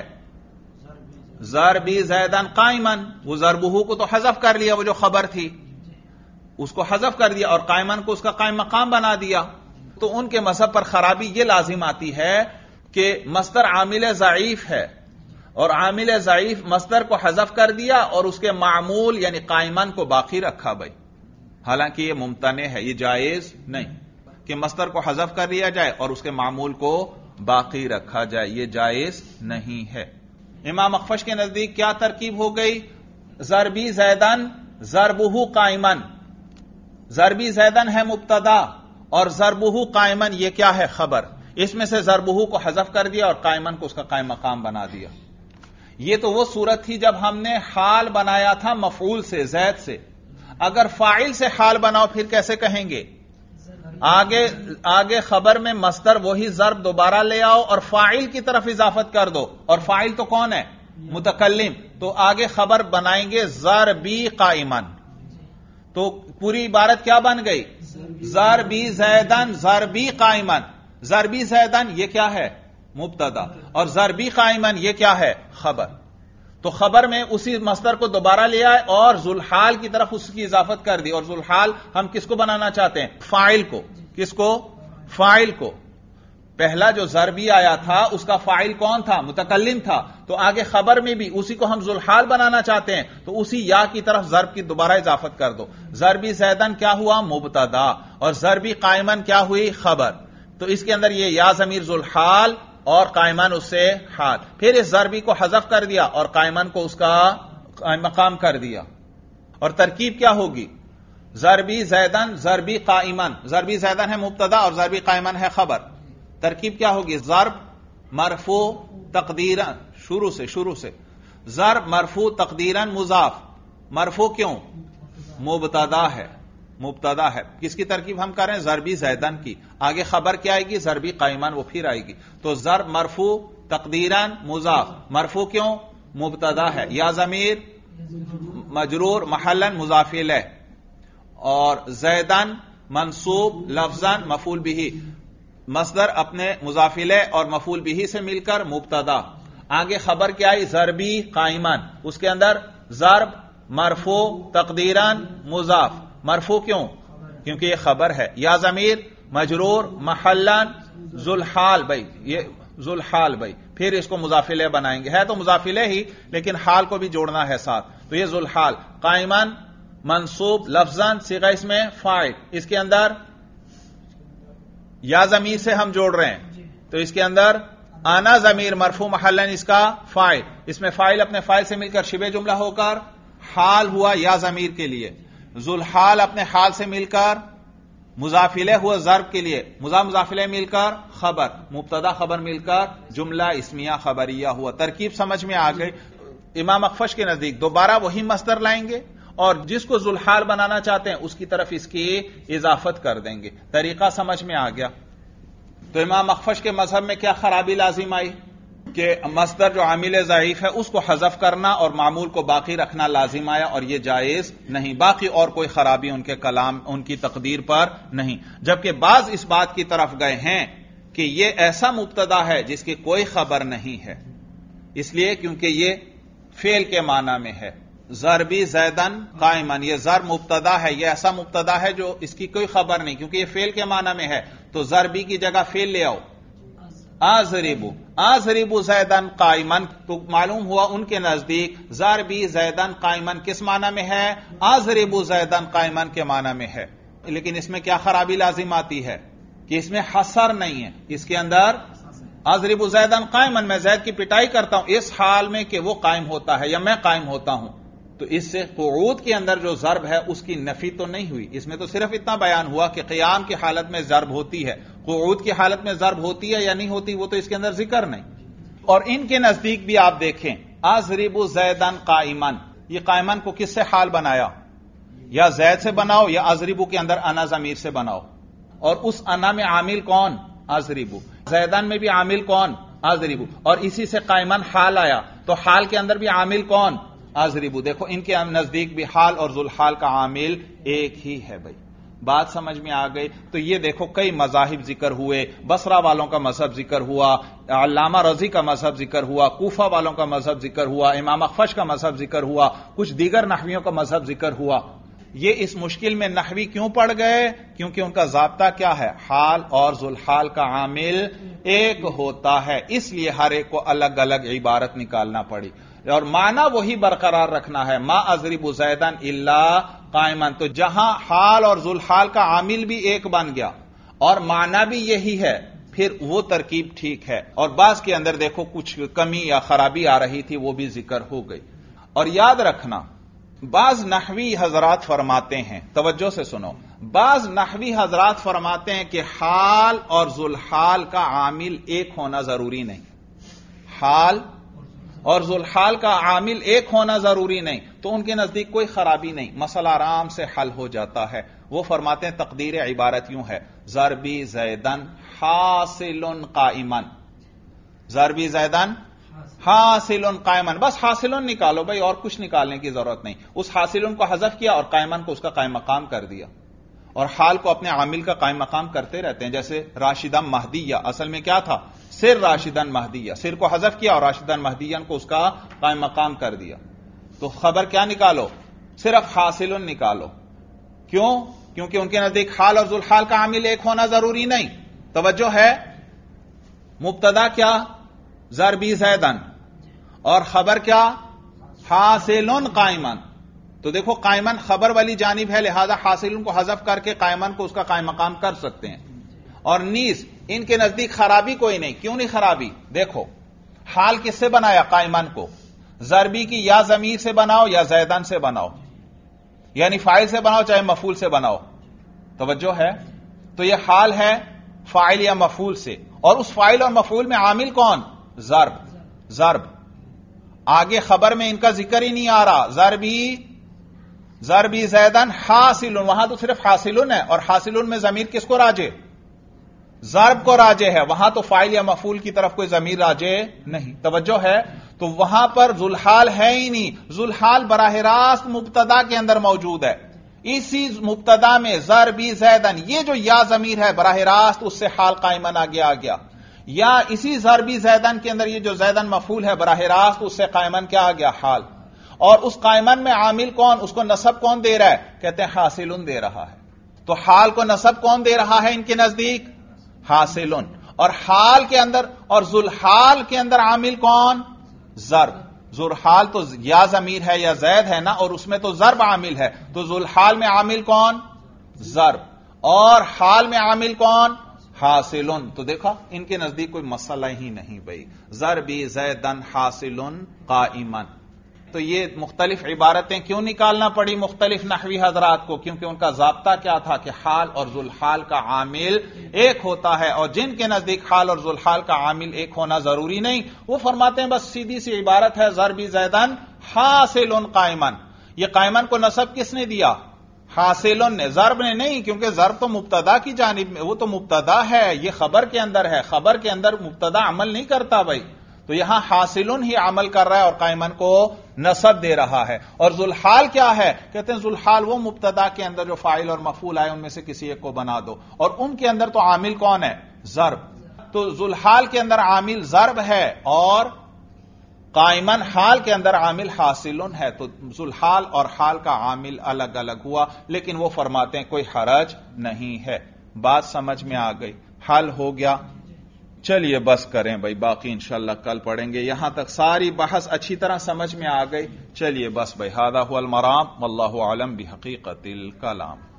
Speaker 1: ضربی زیدن قائمن، وہ ضربہ کو تو حذف کر لیا، وہ جو خبر تھی اس کو حذف کر دیا اور قائمن کو اس کا قائم مقام بنا دیا۔ تو ان کے مذہب پر خرابی یہ لازم آتی ہے کہ مصدر عامل ضعیف ہے اور عامل ضعیف مصدر کو حذف کر دیا اور اس کے معمول یعنی قائمن کو باقی رکھا بھائی، حالانکہ یہ ممتنع ہے، یہ جائز نہیں کہ مصدر کو حذف کر لیا جائے اور اس کے معمول کو باقی رکھا جائے، یہ جائز نہیں ہے۔ امام اخفش کے نزدیک کیا ترکیب ہو گئی؟ ضربی زیدن ضربہ قائمن، ضربی زیدن ہے مبتدا اور ضربہ قائمن یہ کیا ہے؟ خبر۔ اس میں سے ضربہ کو حذف کر دیا اور قائمن کو اس کا قائم مقام بنا دیا۔ یہ تو وہ صورت تھی جب ہم نے حال بنایا تھا مفعول سے، زید سے۔ اگر فاعل سے حال بناؤ پھر کیسے کہیں گے؟ آگے خبر میں مصدر وہی ضرب دوبارہ لے آؤ اور فاعل کی طرف اضافت کر دو، اور فاعل تو کون ہے؟ متکلم۔ تو آگے خبر بنائیں گے ضربی قائمن، تو پوری عبارت کیا بن گئی؟ ضربی زیدن ضربی قائمن۔ ضربی زیدن یہ کیا ہے؟ مبتدا، اور ضربی قائمن یہ کیا ہے؟ خبر۔ تو خبر میں اسی مصدر کو دوبارہ لے آئے اور ذوالحال کی طرف اس کی اضافت کر دی، اور ذوالحال ہم کس کو بنانا چاہتے ہیں؟ فاعل کو۔ کس کو؟ فاعل کو۔ پہلا جو ضربی آیا تھا اس کا فاعل کون تھا؟ متکلم تھا، تو آگے خبر میں بھی اسی کو ہم ذوالحال بنانا چاہتے ہیں تو اسی یا کی طرف ضرب کی دوبارہ اضافت کر دو۔ ضربی زیدن کیا ہوا؟ مبتدا، اور ضربی قائمن کیا ہوئی؟ خبر۔ تو اس کے اندر یہ یا ضمیر ذوالحال اور قائمن اس سے حال، پھر اس ضربی کو حذف کر دیا اور قائمن کو اس کا قائم مقام کر دیا، اور ترکیب کیا ہوگی؟ ضربی زیدن ضربی قائمن، ضربی زیدن ہے مبتدا اور ضربی قائمن ہے خبر. ترکیب کیا ہوگی؟ ضرب مرفوع تقدیرا، شروع سے ضرب مرفوع تقدیرا مضاف. مرفوع کیوں؟ مبتدا ہے. کس کی ترکیب ہم کر رہے ہیں؟ ضربی زیدن کی. آگے خبر کیا آئے گی؟ ضربی قائمن، وہ پھر آئے گی. تو ضرب مرفوع تقدیرا مضاف. مرفوع کیوں؟ مبتدا ہے. یا ضمیر مجرور محلن مضاف الیہ، اور زیدن منصوب لفظاً مفعول بہ. مصدر اپنے مضاف الیہ اور مفعول بہ سے مل کر مبتدا. آگے خبر کیا آئی؟ ضربی قائمن. اس کے اندر ضرب مرفوع تقدیران مضاف. مرفوع کیوں؟ کیونکہ یہ خبر ہے. یا ضمیر مجرور محلن ذوالحال. بھائی یہ ذوالحال، بھائی پھر اس کو مضاف الیہ بنائیں گے. ہے تو مضاف الیہ ہی لیکن حال کو بھی جوڑنا ہے ساتھ. تو یہ ذوالحال. قائمن منصوب لفظاً صیغہ اس میں فاعل. اس کے اندر یا ضمیر سے ہم جوڑ رہے ہیں تو اس کے اندر آنا ضمیر مرفوع محلن اس کا فاعل. اس میں فاعل اپنے فاعل سے مل کر شبہ جملہ ہو کر حال ہوا یا ضمیر کے لیے. ذوالحال اپنے حال سے مل کر مضاف الیہ ہوا ضرب کے لیے. مضاف الیہ مل کر خبر. مبتدا خبر مل کر جملہ اسمیہ خبریہ ہوا. ترکیب سمجھ میں آ گئی. امام اخفش کے نزدیک دوبارہ وہی مصدر لائیں گے اور جس کو ذوالحال بنانا چاہتے ہیں اس کی طرف اس کی اضافت کر دیں گے. طریقہ سمجھ میں آ گیا. تو امام اخفش کے مذہب میں کیا خرابی لازم آئی کہ مصدر جو عامل ضعیف ہے اس کو حذف کرنا اور معمول کو باقی رکھنا لازم آیا، اور یہ جائز نہیں. باقی اور کوئی خرابی ان کے کلام ان کی تقدیر پر نہیں. جبکہ بعض اس بات کی طرف گئے ہیں کہ یہ ایسا مبتدا ہے جس کی کوئی خبر نہیں ہے، اس لیے کیونکہ یہ فعل کے معنی میں ہے. ضربی زیدن قائمن، یہ ضرب مبتدا ہے، یہ ایسا مبتدا ہے جو اس کی کوئی خبر نہیں کیونکہ یہ فعل کے معنی میں ہے. تو ضربی کی جگہ فعل لے آؤ. آضربو زیدن قائمن. تو معلوم ہوا ان کے نزدیک ضربی زیدن قائمن کس معنی میں ہے؟ آضربو زیدن قائمن کے معنی میں ہے. لیکن اس میں کیا خرابی لازم آتی ہے کہ اس میں حصر نہیں ہے. اس کے اندر آضربو زیدن قائمن، میں زید کی پٹائی کرتا ہوں اس حال میں کہ وہ قائم ہوتا ہے یا میں قائم ہوتا ہوں. تو اس سے قعود کے اندر جو ضرب ہے اس کی نفی تو نہیں ہوئی. اس میں تو صرف اتنا بیان ہوا کہ قیام کی حالت میں ضرب ہوتی ہے. قعود کی حالت میں ضرب ہوتی ہے یا نہیں ہوتی وہ تو اس کے اندر ذکر نہیں. اور ان کے نزدیک بھی آپ دیکھیں اضرب زیدن قائمن، یہ قائمن کو کس سے حال بنایا؟ یا زید سے بناؤ یا اضربو کے اندر انا ضمیر سے بناؤ. اور اس انا میں عامل کون؟ اضربو. زیدن میں بھی عامل کون؟ اضربو. اور اسی سے قائمن حال آیا تو حال کے اندر بھی عامل کون؟ اضربو. دیکھو ان کے نزدیک بھی حال اور ذوالحال کا عامل ایک ہی ہے. بھائی بات سمجھ میں آ گئی. تو یہ دیکھو کئی مذاہب ذکر ہوئے. بصرہ والوں کا مذہب ذکر ہوا، علامہ رضی کا مذہب ذکر ہوا، کوفہ والوں کا مذہب ذکر ہوا، امام اخفش کا مذہب ذکر ہوا، کچھ دیگر نحویوں کا مذہب ذکر ہوا. یہ اس مشکل میں نحوی کیوں پڑ گئے؟ کیونکہ ان کا ضابطہ کیا ہے؟ حال اور ذوالحال کا عامل ایک ہوتا ہے، اس لیے ہر ایک کو الگ الگ عبارت نکالنا پڑی اور معنی وہی برقرار رکھنا ہے. ما اضرب زیدن الا قائمن. تو جہاں حال اور ذوالحال کا عامل بھی ایک بن گیا اور معنی بھی یہی ہے پھر وہ ترکیب ٹھیک ہے. اور بعض کے اندر دیکھو کچھ کمی یا خرابی آ رہی تھی وہ بھی ذکر ہو گئی. اور یاد رکھنا بعض نحوی حضرات فرماتے ہیں، توجہ سے سنو، بعض نحوی حضرات فرماتے ہیں کہ حال اور ذوالحال کا عامل ایک ہونا ضروری نہیں. حال اور ذوالحال کا عامل ایک ہونا ضروری نہیں. تو ان کے نزدیک کوئی خرابی نہیں، مسئلہ آرام سے حل ہو جاتا ہے. وہ فرماتے ہیں تقدیر عبارت یوں ہے: ضربی زیدن حاصل قائمن. ضربی زیدن حاصل قائمن. بس حاصل نکالو بھائی، اور کچھ نکالنے کی ضرورت نہیں. اس حاصل کو حذف کیا اور قائمن کو اس کا قائم مقام کر دیا. اور حال کو اپنے عامل کا قائم مقام کرتے رہتے ہیں. جیسے راشدن مہدیہ اصل میں کیا تھا؟ سر راشدن مہدیہ. سر کو حذف کیا اور راشدن مہدیہ کو اس کا قائم مقام کر دیا. تو خبر کیا نکالو؟ صرف حاصل نکالو. کیوں؟ کیونکہ ان کے نزدیک حال اور ذوالحال کا عامل ایک ہونا ضروری نہیں. توجہ ہے. مبتدا کیا؟ ضربی زیدن، اور خبر کیا؟ حاصل قائمن. تو دیکھو قائمن خبر والی جانب ہے، لہذا حاصل کو حذف کر کے قائمن کو اس کا قائم مقام کر سکتے ہیں. اور نیز ان کے نزدیک خرابی کوئی نہیں. کیوں نہیں خرابی؟ دیکھو حال کس سے بنایا؟ قائمن کو. ضربی کی یا ضمیر سے بناؤ یا زیدن سے بناؤ. یعنی فاعل سے بناؤ چاہے مفعول سے بناؤ. توجہ ہے؟ تو یہ حال ہے فاعل یا مفعول سے. اور اس فاعل اور مفعول میں عامل کون؟ ضرب. آگے خبر میں ان کا ذکر ہی نہیں آ رہا. ضربی زیدن حاصل، وہاں تو صرف حاصل ہے، اور حاصل میں ضمیر کس کو راجع؟ ضرب کو راجع ہے. وہاں تو فاعل یا مفعول کی طرف کوئی ضمیر راجع نہیں. توجہ ہے؟ تو وہاں پر ذوالحال ہے ہی نہیں. ذوالحال براہ راست مبتدا کے اندر موجود ہے. اسی مبتدا میں ضربی زیدن، یہ جو یا ضمیر ہے براہ راست اس سے حال قائمن آگے آ گیا. یا اسی ضربی زیدن کے اندر یہ جو زیدن مفعول ہے براہ راست اس سے قائمن کیا آ گیا؟ حال. اور اس قائمن میں عامل کون؟ اس کو نصب کون دے رہا ہے؟ کہتے ہیں حاصلن دے رہا ہے. تو حال کو نصب کون دے رہا ہے ان کے نزدیک؟ حاصلن. اور حال کے اندر اور ذوالحال کے اندر عامل کون؟ ضرب. ذوالحال تو یا ضمیر ہے یا زید ہے نا، اور اس میں تو ضرب عامل ہے. تو ذوالحال میں عامل کون؟ ضرب. اور حال میں عامل کون؟ حاصلن. تو دیکھا ان کے نزدیک کوئی مسئلہ ہی نہیں بھائی. ضربی زیدن حاصلن قائمن. تو یہ مختلف عبارتیں کیوں نکالنا پڑی مختلف نحوی حضرات کو؟ کیونکہ ان کا ضابطہ کیا تھا کہ حال اور ذوالحال کا عامل ایک ہوتا ہے، اور جن کے نزدیک حال اور ذوالحال کا عامل ایک ہونا ضروری نہیں، وہ فرماتے ہیں بس سیدھی سی عبارت ہے ضربی زیدن حاصل قائمن. یہ قائمن کو نصب کس نے دیا؟ حاصل نے، ضرب نے نہیں، کیونکہ ضرب تو مبتدا کی جانب میں، وہ تو مبتدا ہے، یہ خبر کے اندر ہے. خبر کے اندر مبتدا عمل نہیں کرتا بھائی. تو یہاں حاصلن ہی عمل کر رہا ہے اور قائمن کو نصب دے رہا ہے. اور ذوالحال کیا ہے؟ کہتے ہیں ذوالحال وہ مبتدا کے اندر جو فاعل اور مفعول آئے ان میں سے کسی ایک کو بنا دو، اور ان کے اندر تو عامل کون ہے؟ ضرب. تو ذوالحال کے اندر عامل ضرب ہے اور قائمن حال کے اندر عامل حاصلن ہے. تو ذوالحال اور حال کا عامل الگ الگ ہوا، لیکن وہ فرماتے ہیں کوئی حرج نہیں ہے. بات سمجھ میں آ گئی؟ حل ہو گیا؟ چلیے بس کریں بھائی، باقی انشاءاللہ کل پڑھیں گے. یہاں تک ساری بحث اچھی طرح سمجھ میں آ گئی. چلیے بس بھائی، ھذا ھو المرام واللہ اعلم بحقیقت الکلام.